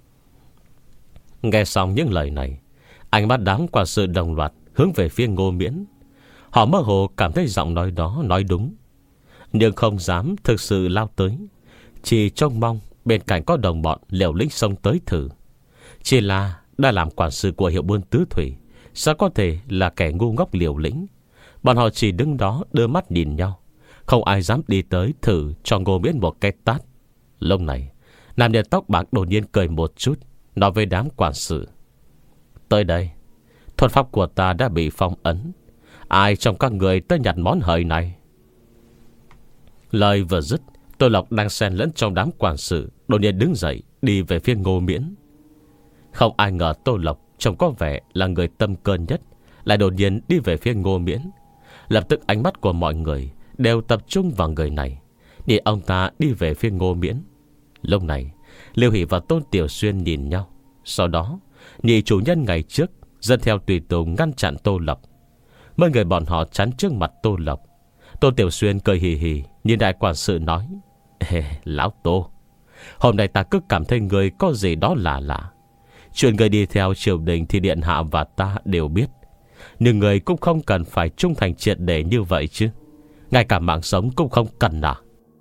S1: Nghe xong những lời này, ánh mắt đám quản sự đồng loạt hướng về phía Ngô Miễn. Họ mơ hồ cảm thấy giọng nói đó nói đúng, nhưng không dám thực sự lao tới, chỉ trông mong bên cạnh có đồng bọn liều lĩnh xông tới thử. Chỉ là đã làm quản sự của hiệu buôn tứ thủy sao có thể là kẻ ngu ngốc liều lĩnh. Bọn họ chỉ đứng đó đưa mắt nhìn nhau, không ai dám đi tới thử cho Ngô Miễn một cái tát. Lúc này nam nhân tóc bạc đột nhiên cười một chút, nói với đám quản sự: tới đây, thuật pháp của ta đã bị phong ấn. Ai trong các người tới nhặt món hời này? Lời vừa dứt, Tô Lộc đang xen lẫn trong đám quản sự đột nhiên đứng dậy, đi về phía Ngô Miễn. Không ai ngờ Tô Lộc trông có vẻ là người tâm cơ nhất lại đột nhiên đi về phía Ngô Miễn. Lập tức ánh mắt của mọi người đều tập trung vào người này, nhìn ông ta đi về phía Ngô Miễn. Lúc này Liêu Hỷ và Tôn Tiểu Xuyên nhìn nhau. Sau đó nhị chủ nhân ngày trước dẫn theo tùy tùng ngăn chặn Tô Lộc. Mấy người bọn họ chắn trước mặt Tô Lộc. Tôn Tiểu Xuyên cười hì hì nhìn đại quản sự nói: Ê, lão Tô, hôm nay ta cứ cảm thấy người có gì đó lạ lạ. Chuyện người đi theo triều đình thì điện hạ và ta đều biết, nhưng người cũng không cần phải trung thành triệt để như vậy chứ. Ngay cả mạng sống cũng không cần à?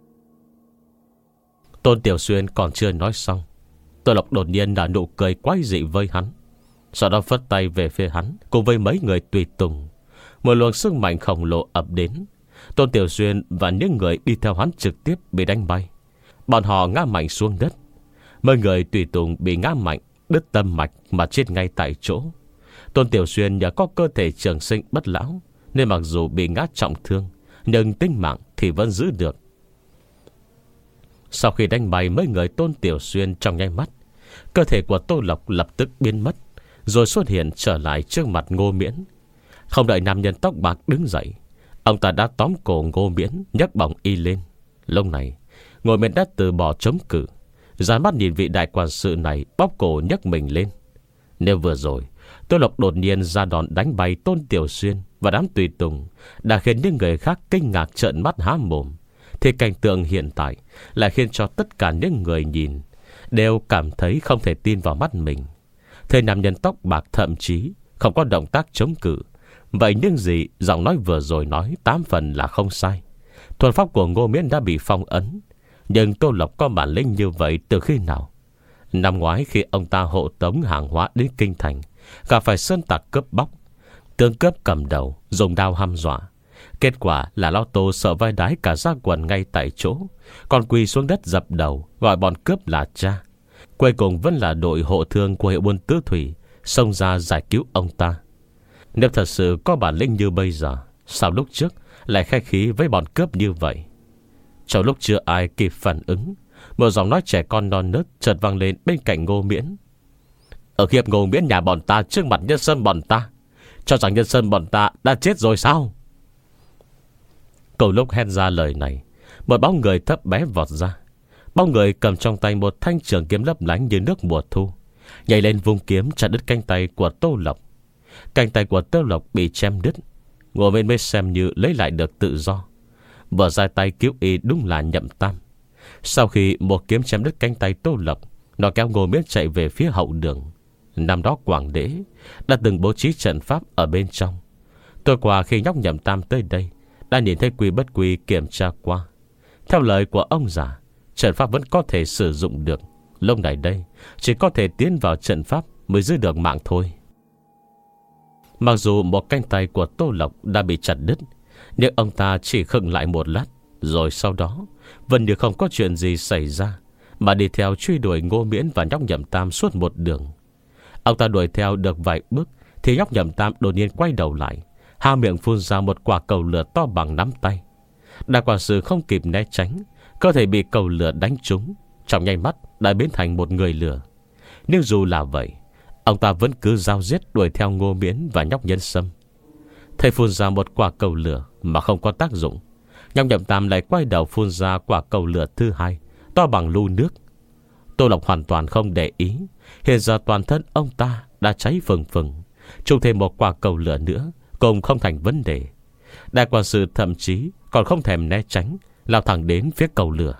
S1: Tôn Tiểu Xuyên còn chưa nói xong, Tô Lộc đột nhiên nở nụ cười quái dị với hắn. Sau đó phất tay về phía hắn cùng với mấy người tùy tùng. Một luồng sức mạnh khổng lồ ập đến. Tôn Tiểu Xuyên và những người đi theo hắn trực tiếp bị đánh bay. Bọn họ ngã mạnh xuống đất. Mấy người tùy tùng bị ngã mạnh, đứt tâm mạch mà chết ngay tại chỗ. Tôn Tiểu Xuyên nhờ có cơ thể trường sinh bất lão, nên mặc dù bị ngã trọng thương, nhưng tính mạng thì vẫn giữ được. Sau khi đánh bay mấy người Tôn Tiểu Xuyên trong nháy mắt, cơ thể của Tô Lộc lập tức biến mất, rồi xuất hiện trở lại trước mặt Ngô Miễn. Không đợi nam nhân tóc bạc đứng dậy, ông ta đã tóm cổ Ngô Miễn, nhấc bổng y lên. Lúc này Ngô Miễn đã từ bỏ chống cự, dán mắt nhìn vị đại quản sự này bóp cổ nhấc mình lên. Nếu vừa rồi Tô Lộc đột nhiên ra đòn đánh bay Tôn Tiểu Xuyên và đám tùy tùng đã khiến những người khác kinh ngạc trợn mắt há mồm, thì cảnh tượng hiện tại lại khiến cho tất cả những người nhìn đều cảm thấy không thể tin vào mắt mình. Thế nam nhân tóc bạc thậm chí không có động tác chống cự. Vậy nhưng gì giọng nói vừa rồi nói tám phần là không sai. Thuật pháp của Ngô Miễn đã bị phong ấn. Nhưng Tô Lộc có bản lĩnh như vậy từ khi nào? Năm ngoái khi ông ta hộ tống hàng hóa đến kinh thành, gặp phải sơn tặc cướp bóc. Tướng cướp cầm đầu dùng đao hăm dọa. Kết quả là lão Tô sợ vai đái cả gia quần ngay tại chỗ, còn quỳ xuống đất dập đầu gọi bọn cướp là cha. Cuối cùng vẫn là đội hộ thương của hiệu buôn Tứ Thủy xông ra giải cứu ông ta. Nếu thật sự có bản lĩnh như bây giờ, sao lúc trước lại khách khí với bọn cướp như vậy? Trong lúc chưa ai kịp phản ứng, một giọng nói trẻ con non nớt chợt vang lên bên cạnh Ngô Miễn: Ở khiếp Ngô Miễn nhà bọn ta trước mặt nhân dân bọn ta, cho rằng nhân dân bọn ta đã chết rồi sao? Cầu lúc hét ra lời này, một bóng người thấp bé vọt ra. Bóng người cầm trong tay một thanh trường kiếm lấp lánh như nước mùa thu, nhảy lên vung kiếm chặt đứt cánh tay của Tô Lộc. Cánh tay của Tô Lộc bị chém đứt. Ngô Miễn mới xem như lấy lại được tự do, vừa ra tay cứu y đúng là Nhậm Tam. Sau khi một kiếm chém đứt cánh tay Tô Lộc, nó kéo Ngô Miễn chạy về phía hậu đường. Năm đó Quảng Đế đã từng bố trí trận pháp ở bên trong. Tôi qua khi nhóc Nhậm Tam tới đây đã nhìn thấy Quy Bất Quy kiểm tra qua. Theo lời của ông già, trận pháp vẫn có thể sử dụng được. Lúc này đây chỉ có thể tiến vào trận pháp mới giữ được mạng thôi. Mặc dù một cánh tay của Tô Lộc đã bị chặt đứt, nhưng ông ta chỉ khựng lại một lát, rồi sau đó vẫn như không có chuyện gì xảy ra, mà đi theo truy đuổi Ngô Miễn và nhóc Nhậm Tam suốt một đường. Ông ta đuổi theo được vài bước thì nhóc Nhậm Tam đột nhiên quay đầu lại, há miệng phun ra một quả cầu lửa to bằng nắm tay. Đại quản sự không kịp né tránh, cơ thể bị cầu lửa đánh trúng, trong nháy mắt đã biến thành một người lửa. Nhưng dù là vậy, ông ta vẫn cứ giao giết đuổi theo Ngô Miễn và nhóc Nhân Sâm. Thầy phun ra một quả cầu lửa mà không có tác dụng, nhóc Nhậm Tam lại quay đầu phun ra quả cầu lửa thứ hai, to bằng lu nước. Tô Lộc hoàn toàn không để ý. Hiện giờ toàn thân ông ta đã cháy phừng phừng, trùng thêm một quả cầu lửa nữa cũng không thành vấn đề. Đại quản sự thậm chí còn không thèm né tránh, lao thẳng đến phía cầu lửa.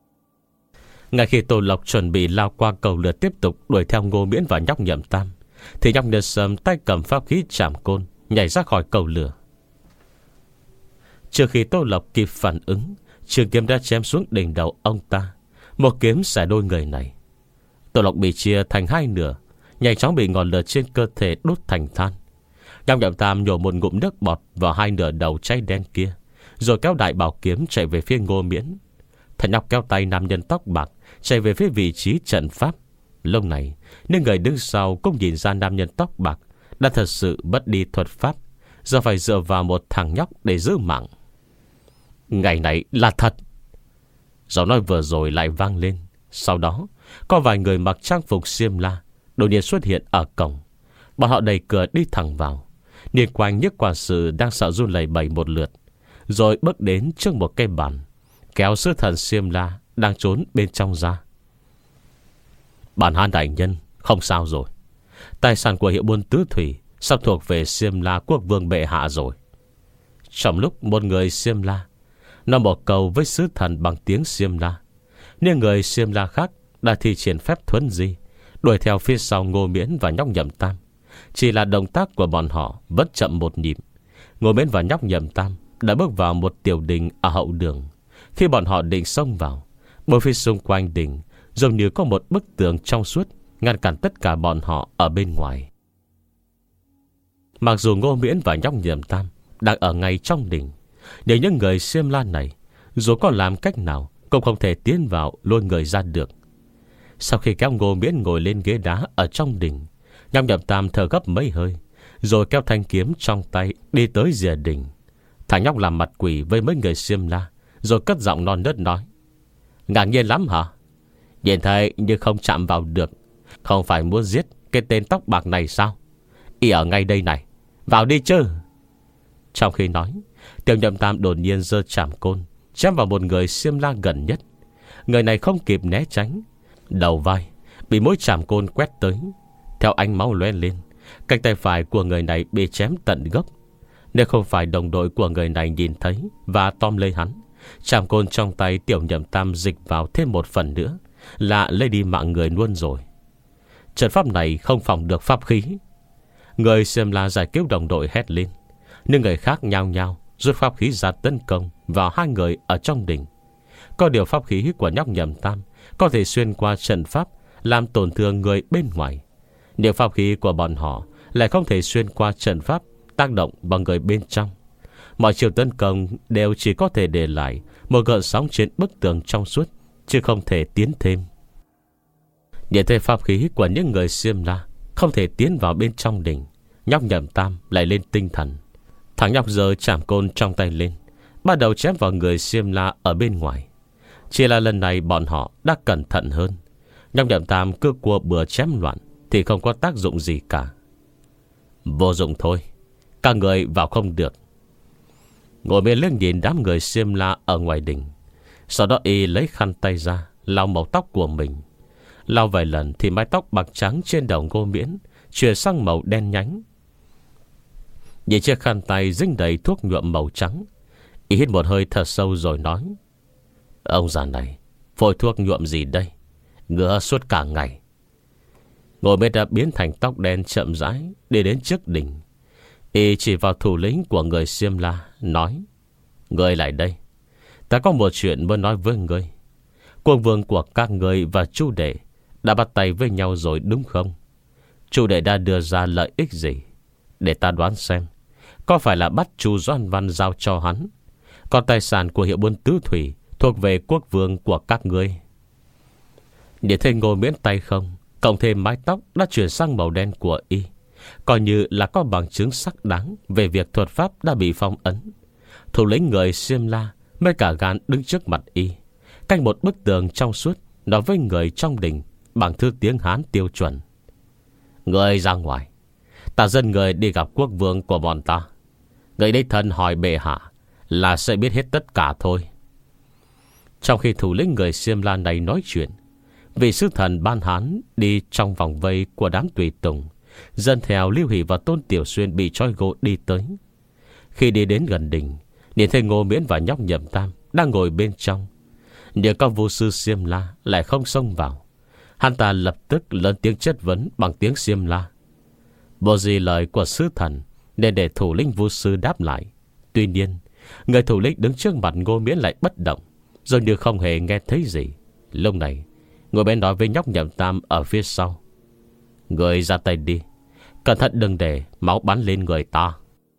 S1: Ngay khi Tô Lộc chuẩn bị lao qua cầu lửa tiếp tục đuổi theo Ngô Miễn và nhóc Nhậm Tam, thì nhóc Nhân Sâm tay cầm pháp khí trảm côn nhảy ra khỏi cầu lửa. Trước khi Tô Lộc kịp phản ứng, trường kiếm đã chém xuống đỉnh đầu ông ta, một kiếm xẻ đôi người này. Tô Lộc bị chia thành hai nửa, nhanh chóng bị ngọn lửa trên cơ thể đốt thành than. Nhóc Nhậm Tam nhổ một ngụm nước bọt vào hai nửa đầu cháy đen kia, rồi kéo đại bảo kiếm chạy về phía Ngô Miễn. Thằng nhóc kéo tay nam nhân tóc bạc chạy về phía vị trí trận pháp. Lúc này những người đứng sau cũng nhìn ra nam nhân tóc bạc đã thật sự mất đi thuật pháp, giờ phải dựa vào một thằng nhóc để giữ mạng. Ngày này là thật. Giọng nói vừa rồi lại vang lên. Sau đó có vài người mặc trang phục xiêm la đột nhiên xuất hiện ở cổng. Bọn họ đẩy cửa đi thẳng vào. Niên Quang nhức quả sự đang sợ run lẩy bẩy một lượt, rồi bước đến trước một cây bàn, kéo sứ thần xiêm la đang trốn bên trong ra. Bản Hán đại nhân, không sao rồi. Tài sản của hiệu buôn tứ thủy sắp thuộc về xiêm la quốc vương bệ hạ rồi. Trong lúc một người xiêm la nói một câu với sứ thần bằng tiếng xiêm la, nhưng người xiêm la khác đã thi triển phép thuấn di đuổi theo phía sau Ngô Miễn và nhóc Nhậm Tam. Chỉ là động tác của bọn họ vẫn chậm một nhịp. Ngô Miễn và nhóc Nhậm Tam đã bước vào một tiểu đình ở hậu đường. Khi bọn họ định xông vào, bởi phía xung quanh đình giống như có một bức tường trong suốt ngăn cản tất cả bọn họ ở bên ngoài. Mặc dù Ngô Miễn và nhóc Nhậm Tam đang ở ngay trong đình, nhưng những người xiêm la này dù có làm cách nào cũng không thể tiến vào lôi người ra được. Sau khi kéo Ngô Miễn ngồi lên ghế đá ở trong đình, nhóc Nhậm Tam thở gấp mấy hơi, rồi kéo thanh kiếm trong tay đi tới rìa đình. Thằng nhóc làm mặt quỷ với mấy người xiêm la, rồi cất giọng non nớt nói: ngạc nhiên lắm hả? Nhìn thấy như không chạm vào được. Không phải muốn giết cái tên tóc bạc này sao? Y ở ngay đây này, vào đi chứ. Trong khi nói, Tiểu Nhậm Tam đột nhiên giơ chảm côn chém vào một người xiêm la gần nhất. Người này không kịp né tránh, đầu vai bị mũi chảm côn quét tới. Theo ánh máu lóe lên, cánh tay phải của người này bị chém tận gốc. Nếu không phải đồng đội của người này nhìn thấy và tóm lấy hắn, chảm côn trong tay Tiểu Nhậm Tam dịch vào thêm một phần nữa là lấy đi mạng người luôn rồi. Trận pháp này không phòng được pháp khí. Người xiêm la giải cứu đồng đội hét lên, nhưng người khác nhao nhao rút pháp khí ra tấn công vào hai người ở trong đỉnh. Có điều pháp khí của nhóc Nhậm Tam có thể xuyên qua trận pháp, làm tổn thương người bên ngoài. Nhưng pháp khí của bọn họ lại không thể xuyên qua trận pháp, tác động vào người bên trong. Mọi chiều tấn công đều chỉ có thể để lại một gợn sóng trên bức tường trong suốt, chứ không thể tiến thêm. Nhìn thấy pháp khí của những người xiêm la không thể tiến vào bên trong đỉnh, nhóc Nhậm Tam lại lên tinh thần. Thằng nhóc giơ chảm côn trong tay lên, bắt đầu chém vào người xiêm la ở bên ngoài. Chỉ là lần này bọn họ đã cẩn thận hơn. Nhóc Nhậm Tam cứ cua bừa chém loạn thì không có tác dụng gì cả. Vô dụng thôi, các người vào không được. Ngồi bên lưng nhìn đám người xiêm la ở ngoài đình. Sau đó y lấy khăn tay ra lau màu tóc của mình. Lau vài lần thì mái tóc bạc trắng trên đầu Ngô Miễn chuyển sang màu đen nhánh. Nhìn chiếc khăn tay dính đầy thuốc nhuộm màu trắng, y hít một hơi thật sâu rồi nói: ông già này phôi thuốc nhuộm gì đây, ngứa suốt cả ngày. Ngồi bên đã biến thành tóc đen chậm rãi đi đến trước đỉnh. Y chỉ vào thủ lĩnh của người xiêm la nói: người lại đây, ta có một chuyện muốn nói với ngươi. Quốc vương của các ngươi và Chu đệ đã bắt tay với nhau rồi đúng không? Chu đệ đã đưa ra lợi ích gì? Để ta đoán xem, có phải là bắt Chu Doan Văn giao cho hắn, còn tài sản của hiệu buôn tứ thủy thuộc về quốc vương của các ngươi? Để thấy Ngô Miễn tay không, cộng thêm mái tóc đã chuyển sang màu đen của y, coi như là có bằng chứng xác đáng về việc thuật pháp đã bị phong ấn. Thủ lĩnh người xiêm la mới cả gan đứng trước mặt y, cạnh một bức tường trong suốt, nói với người trong đình bằng thứ tiếng Hán tiêu chuẩn: người ra ngoài, ta dẫn người đi gặp quốc vương của bọn ta. Người đích thân hỏi bệ hạ là sẽ biết hết tất cả thôi. Trong khi thủ lĩnh người xiêm la này nói chuyện, vị sứ thần Ban Hán đi trong vòng vây của đám tùy tùng, dân theo Lưu Hỷ và Tôn Tiểu Xuyên bị trói gô đi tới. Khi đi đến gần đình, nhìn thấy Ngô Miễn và nhóc Nhậm Tam đang ngồi bên trong, nhưng các vô sư xiêm la lại không xông vào. Hắn ta lập tức lớn tiếng chất vấn bằng tiếng xiêm la. Vô gì lời của sứ thần nên để thủ lĩnh vô sư đáp lại. Tuy nhiên, người thủ lĩnh đứng trước mặt Ngô Miễn lại bất động, dường như không hề nghe thấy gì. Lúc này, Ngô Miễn nói với nhóc Nhậm Tam ở phía sau: người ra tay đi, Cẩn thận đừng để máu bắn lên người ta.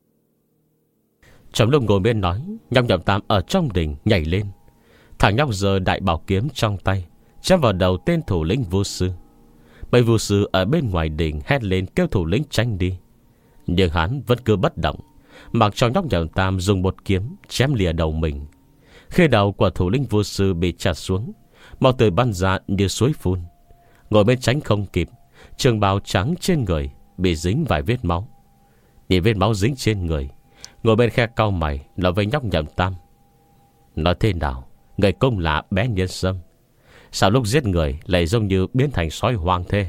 S1: Trong lúc ngồi bên nói, Nhóc Nhậm Tam ở trong đình nhảy lên. Thằng nhóc giơ đại bảo kiếm trong tay, chém vào đầu tên thủ lĩnh Vu sư. Mấy Vu sư ở bên ngoài đình hét lên kêu thủ lĩnh tránh đi. Nhưng hắn vẫn cứ bất động, mặc cho Nhóc Nhậm Tam dùng một kiếm chém lìa đầu mình. Khi đầu của thủ lĩnh Vu sư bị chặt xuống, máu tươi bắn ra như suối phun. Ngồi bên tránh không kịp, trường bào trắng trên người bị dính vài vết máu. Nhìn vết máu dính trên người, ngồi bên khe cau mày nói với Nhóc Nhậm Tam: nói thế nào, người công là bé Nhân Sâm, sao lúc giết người lại giống như biến thành sói hoang thế?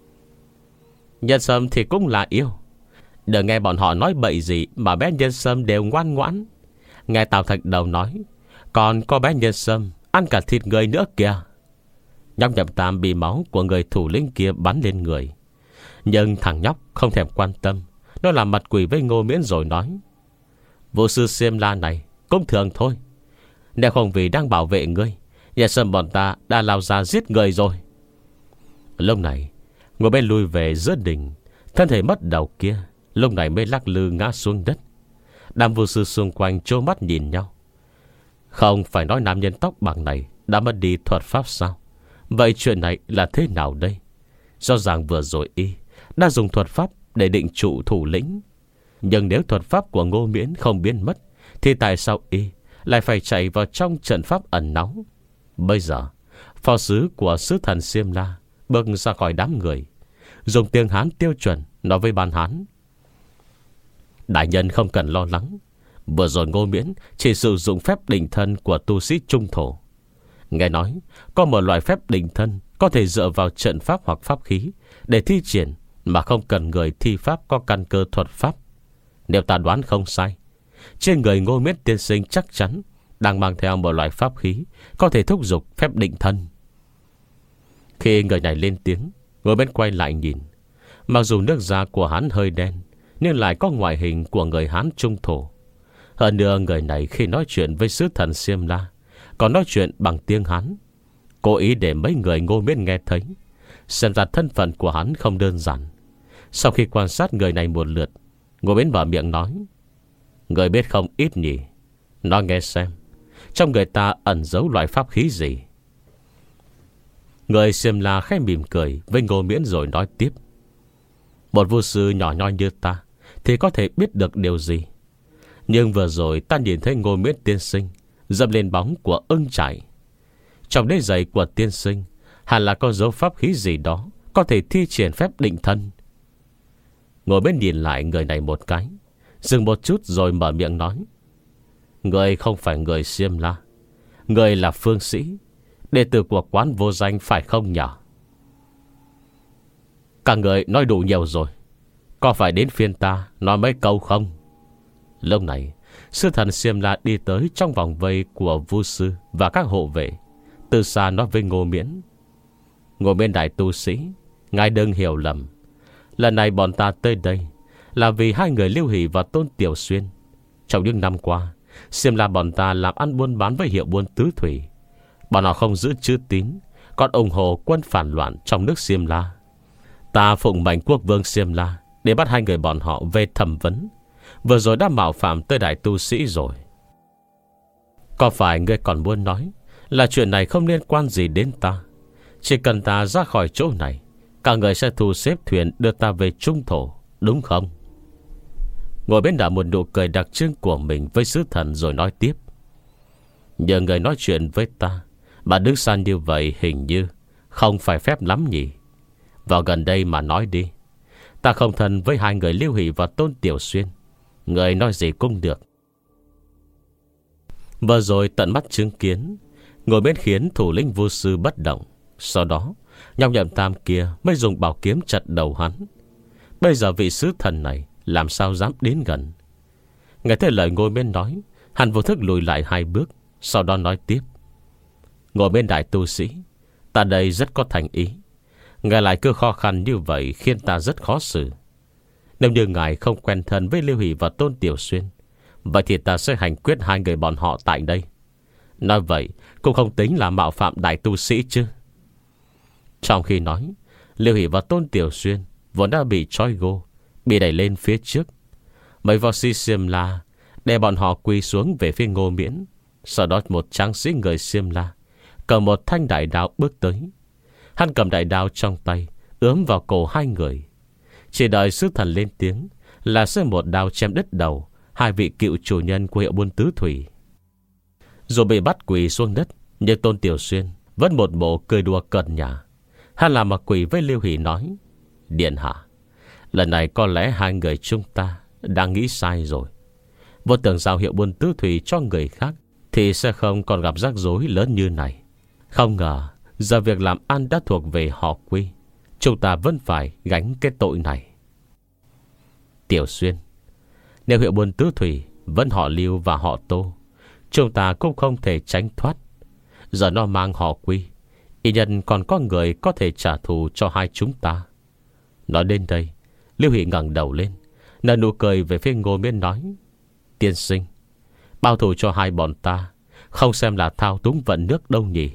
S1: Nhân Sâm thì cũng là yêu. Đừng nghe bọn họ nói bậy gì mà bé Nhân Sâm đều ngoan ngoãn. Nghe Tào Thạch Đầu nói, còn có bé Nhân Sâm ăn cả thịt người nữa kìa. Nhóc Nhậm Tam bị máu của người thủ lĩnh kia bắn lên người, nhưng thằng nhóc không thèm quan tâm. Nó làm mặt quỷ với Ngô Miễn rồi nói: Vô sư Xiêm La này cũng thường thôi. Nếu không vì đang bảo vệ ngươi, Nhân Sâm bọn ta đã lao ra giết người rồi. Lúc này ngồi bên lui về giữa đình, thân thể mất đầu kia lúc này mới lắc lư ngã xuống đất. Đám vô sư xung quanh trố mắt nhìn nhau. Không phải nói nam nhân tóc bạc này đã mất đi thuật pháp sao? Vậy chuyện này là thế nào đây? Rõ ràng vừa rồi y đã dùng thuật pháp để định trụ thủ lĩnh. Nhưng nếu thuật pháp của Ngô Miễn không biến mất, thì tại sao y lại phải chạy vào trong trận pháp ẩn náu? Bây giờ phó sứ của sứ thần Xiêm La bước ra khỏi đám người, dùng tiếng Hán tiêu chuẩn nói với ban Hán: đại nhân không cần lo lắng. Vừa rồi Ngô Miễn chỉ sử dụng phép định thân của tu sĩ trung thổ. Nghe nói có một loại phép định thân có thể dựa vào trận pháp hoặc pháp khí để thi triển, mà không cần người thi pháp có căn cơ thuật pháp. Nếu ta đoán không sai, trên người Ngô Miễn tiên sinh chắc chắn đang mang theo một loại pháp khí có thể thúc giục phép định thân. Khi người này lên tiếng, ngồi bên quay lại nhìn. Mặc dù nước da của hắn hơi đen, nhưng lại có ngoại hình của người Hán trung thổ. Hơn nữa người này khi nói chuyện với sứ thần Xiêm La còn nói chuyện bằng tiếng Hán, cố ý để mấy người Ngô Miễn nghe thấy. Xem ra thân phận của hắn không đơn giản. Sau khi quan sát người này một lượt, Ngô Miễn mở miệng nói: người biết không ít nhỉ? Nói nghe xem, trong người ta ẩn giấu loại pháp khí gì? Người Xiêm La khẽ mỉm cười với Ngô Miễn rồi nói tiếp: một vô sư nhỏ nhoi như ta thì có thể biết được điều gì? Nhưng vừa rồi ta nhìn thấy Ngô Miễn tiên sinh dẫm lên bóng của ưng trải. Trong đế giày của tiên sinh hẳn là có dấu pháp khí gì đó có thể thi triển phép định thân. Ngồi bên nhìn lại người này một cái, dừng một chút rồi mở miệng nói: người không phải người Xiêm La, người là Phương Sĩ, đệ tử của quán vô danh phải không nhỉ? Cả người nói đủ nhiều rồi, có phải đến phiên ta nói mấy câu không? Lúc này sư thần Xiêm La đi tới trong vòng vây của vu sư và các hộ vệ, từ xa nói với Ngô Miễn: Ngô Miễn đại tu sĩ, ngài đừng hiểu lầm. Lần này bọn ta tới đây là vì hai người Lưu Hỷ và Tôn Tiểu Xuyên. Trong những năm qua, Xiêm La bọn ta làm ăn buôn bán với hiệu buôn tứ thủy. Bọn họ không giữ chữ tín, còn ủng hộ quân phản loạn trong nước Xiêm La. Ta phụng mệnh quốc vương Xiêm La để bắt hai người bọn họ về thẩm vấn. Vừa rồi đã mạo phạm tới đại tu sĩ rồi. Có phải ngươi còn muốn nói là chuyện này không liên quan gì đến ta? Chỉ cần ta ra khỏi chỗ này, cả người sẽ thu xếp thuyền đưa ta về trung thổ, đúng không? Ngồi bên đã một nụ cười đặc trưng của mình với sứ thần rồi nói tiếp: nhờ người nói chuyện với ta mà đứng xa như vậy hình như không phải phép lắm nhỉ? Vào gần đây mà nói đi. Ta không thân với hai người Lưu Hỷ và Tôn Tiểu Xuyên, người nói gì cũng được. Vừa rồi tận mắt chứng kiến, ngồi bên khiến thủ lĩnh vô sư bất động. Sau đó Nhóc Nhậm Tam kia mới dùng bảo kiếm chặt đầu hắn. Bây giờ vị sứ thần này làm sao dám đến gần? Nghe thấy lời ngồi bên nói, hắn vô thức lùi lại hai bước, sau đó nói tiếp: ngồi bên đại tu sĩ, ta đây rất có thành ý. Ngài lại cứ khó khăn như vậy khiến ta rất khó xử. Nếu như ngài không quen thân với Lưu Hỷ và Tôn Tiểu Xuyên, vậy thì ta sẽ hành quyết hai người bọn họ tại đây. Nói vậy cũng không tính là mạo phạm đại tu sĩ chứ. Trong khi nói, Lưu Hỷ và Tôn Tiểu Xuyên vốn đã bị trói gô, bị đẩy lên phía trước. Mấy võ sĩ Xiêm La để bọn họ quỳ xuống về phía Ngô Miễn. Sau đó một tráng sĩ người Xiêm La cầm một thanh đại đao bước tới. Hắn cầm đại đao trong tay, ướm vào cổ hai người. Chỉ đợi sứ thần lên tiếng là sẽ một đao chém đứt đầu hai vị cựu chủ nhân của hiệu buôn tứ thủy. Dù bị bắt quỳ xuống đất, nhưng Tôn Tiểu Xuyên vẫn một bộ cười đùa cợt nhả. Hắn làm mà quỳ với Liêu Hỷ nói: Điện hạ, lần này có lẽ hai người chúng ta đang nghĩ sai rồi. Vô tưởng giao hiệu buôn tứ thủy cho người khác thì sẽ không còn gặp rắc rối lớn như này. Không ngờ giờ việc làm ăn đã thuộc về họ Quy, chúng ta vẫn phải gánh cái tội này. Tiểu Xuyên, nếu hiệu buôn tứ thủy vẫn họ Lưu và họ Tô, chúng ta cũng không thể tránh thoát. Giờ nó mang họ Quy, y nhân còn có người có thể trả thù cho hai chúng ta. Nói đến đây, Liêu Hỷ ngẩng đầu lên, nở nụ cười về phía Ngô Miễn nói: Tiên sinh, bao thù cho hai bọn ta không xem là thao túng vận nước đâu nhỉ?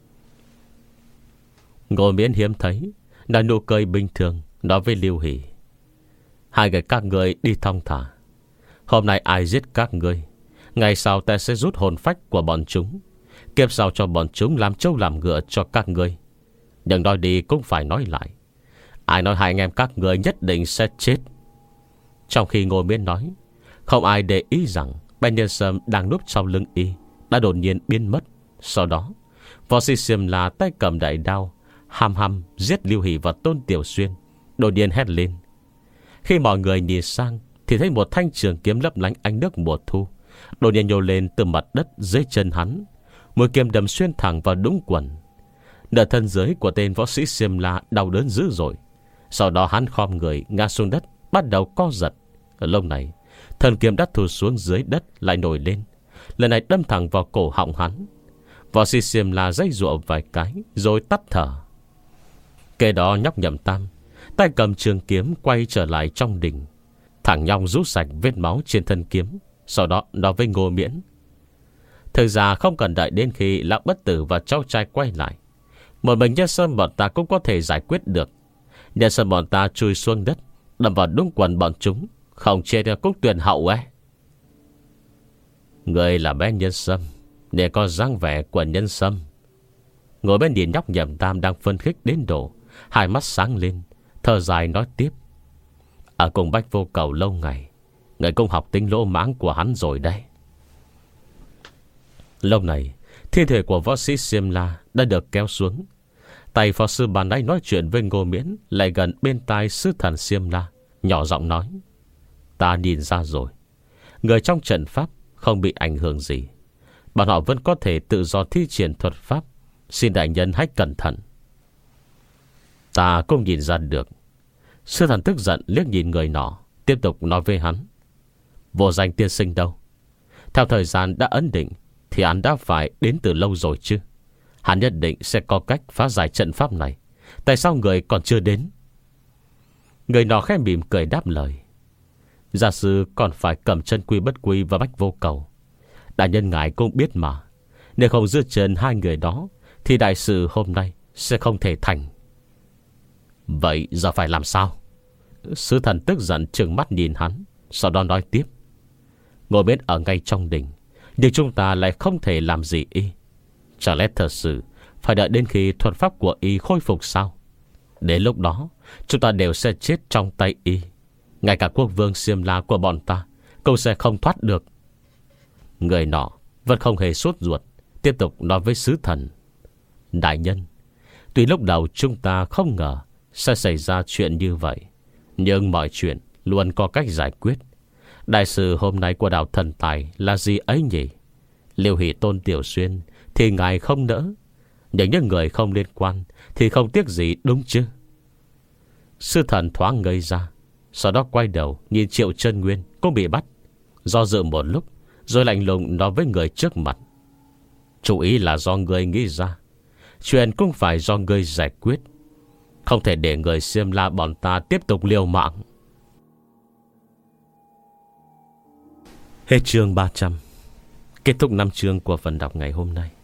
S1: Ngô Miễn hiếm thấy nở nụ cười bình thường, nói với Liêu Hỷ: Hai người các người đi thong thả. Hôm nay ai giết các người, ngày sau ta sẽ rút hồn phách của bọn chúng, kiếp sau cho bọn chúng làm trâu làm ngựa cho các người. Nhưng nói đi cũng phải nói lại, ai nói hai anh em các người nhất định sẽ chết? Trong khi Ngô Miễn nói, không ai để ý rằng Ben Nhân Sâm đang núp sau lưng y đã đột nhiên biến mất. Sau đó võ sĩ Xiêm La tay cầm đại đao hăm hăm giết Liêu Hỷ và Tôn Tiểu Xuyên, đột nhiên hét lên. Khi mọi người nhìn sang thì thấy một thanh trường kiếm lấp lánh ánh nước mùa thu đột nhiên nhô lên từ mặt đất dưới chân hắn. Mũi kiếm đâm xuyên thẳng vào đúng quần. Nửa thân dưới của tên võ sĩ Xiêm La đau đớn dữ dội. Sau đó hắn khom người ngã xuống đất, bắt đầu co giật. Ở lúc này, thần kiếm đã thụt xuống dưới đất lại nổi lên, lần này đâm thẳng vào cổ họng hắn. Võ sĩ Xiêm La dây dụa vài cái rồi tắt thở. Kế đó nhóc Nhậm Tam tay cầm trường kiếm quay trở lại trong đình. Thằng nhong rút sạch vết máu trên thân kiếm. Sau đó nói với Ngô Miễn: Thực ra không cần đợi đến khi Lão Bất Tử và cháu trai quay lại, một mình Nhân Sơn bọn ta cũng có thể giải quyết được. Nhân Sơn bọn ta chui xuống đất, đâm vào đúng quần bọn chúng, không chết cũng tuyển hậu ấy. Người là bé Nhân Sâm để có dáng vẻ của Nhân Sâm. Ngồi bên nhìn nhóc Nhậm Tam đang phân khích đến độ hai mắt sáng lên, thở dài nói tiếp: Ở cùng Bách Vô Cầu lâu ngày, người cũng học tính lỗ mãng của hắn rồi đây. Lúc này, thi thể của võ sĩ Xiêm La đã được kéo xuống. Tay phó sư bàn nãy nói chuyện với Ngô Miễn lại gần bên tai sứ thần Xiêm La, nhỏ giọng nói: Ta nhìn ra rồi, người trong trận pháp không bị ảnh hưởng gì. Bọn họ vẫn có thể tự do thi triển thuật pháp. Xin đại nhân hãy cẩn thận. Ta cũng nhìn ra được. Sư thần tức giận liếc nhìn người nọ, tiếp tục nói với hắn: Vô danh tiên sinh đâu? Theo thời gian đã ấn định thì hắn đã phải đến từ lâu rồi chứ. Hắn nhất định sẽ có cách phá giải trận pháp này. Tại sao người còn chưa đến? Người nọ khẽ mỉm cười đáp lời: Gia sư còn phải cầm chân Quy Bất Quy và Bách Vô Cầu. Đại nhân ngài cũng biết mà, nếu không giữ chân hai người đó thì đại sự hôm nay sẽ không thể thành. Vậy giờ phải làm sao? Sứ thần tức giận trừng mắt nhìn hắn, sau đó nói tiếp: Ngồi bên ở ngay trong đình, nhưng chúng ta lại không thể làm gì y. Chẳng lẽ thật sự phải đợi đến khi thuật pháp của y khôi phục sao? Đến lúc đó chúng ta đều sẽ chết trong tay y. Ngay cả quốc vương Xiêm La của bọn ta cũng sẽ không thoát được. Người nọ vẫn không hề sốt ruột, tiếp tục nói với sứ thần: Đại nhân, tuy lúc đầu chúng ta không ngờ sẽ xảy ra chuyện như vậy, nhưng mọi chuyện luôn có cách giải quyết. Đại sự hôm nay của đảo Thần Tài là gì ấy nhỉ? Liêu Hỷ Tôn Tiểu Xuyên thì ngài không nỡ, nhưng những người không liên quan thì không tiếc gì, đúng chứ? Sư thần thoáng ngây ra, sau đó quay đầu nhìn Triệu Chân Nguyên cũng bị bắt. Do dự một lúc rồi lạnh lùng nói với người trước mặt: Chú ý là do người nghĩ ra, chuyện cũng phải do người giải quyết. Không thể để người Xiêm La bọn ta tiếp tục liều mạng. Hết chương ba trăm. Kết thúc năm chương của phần đọc ngày hôm nay.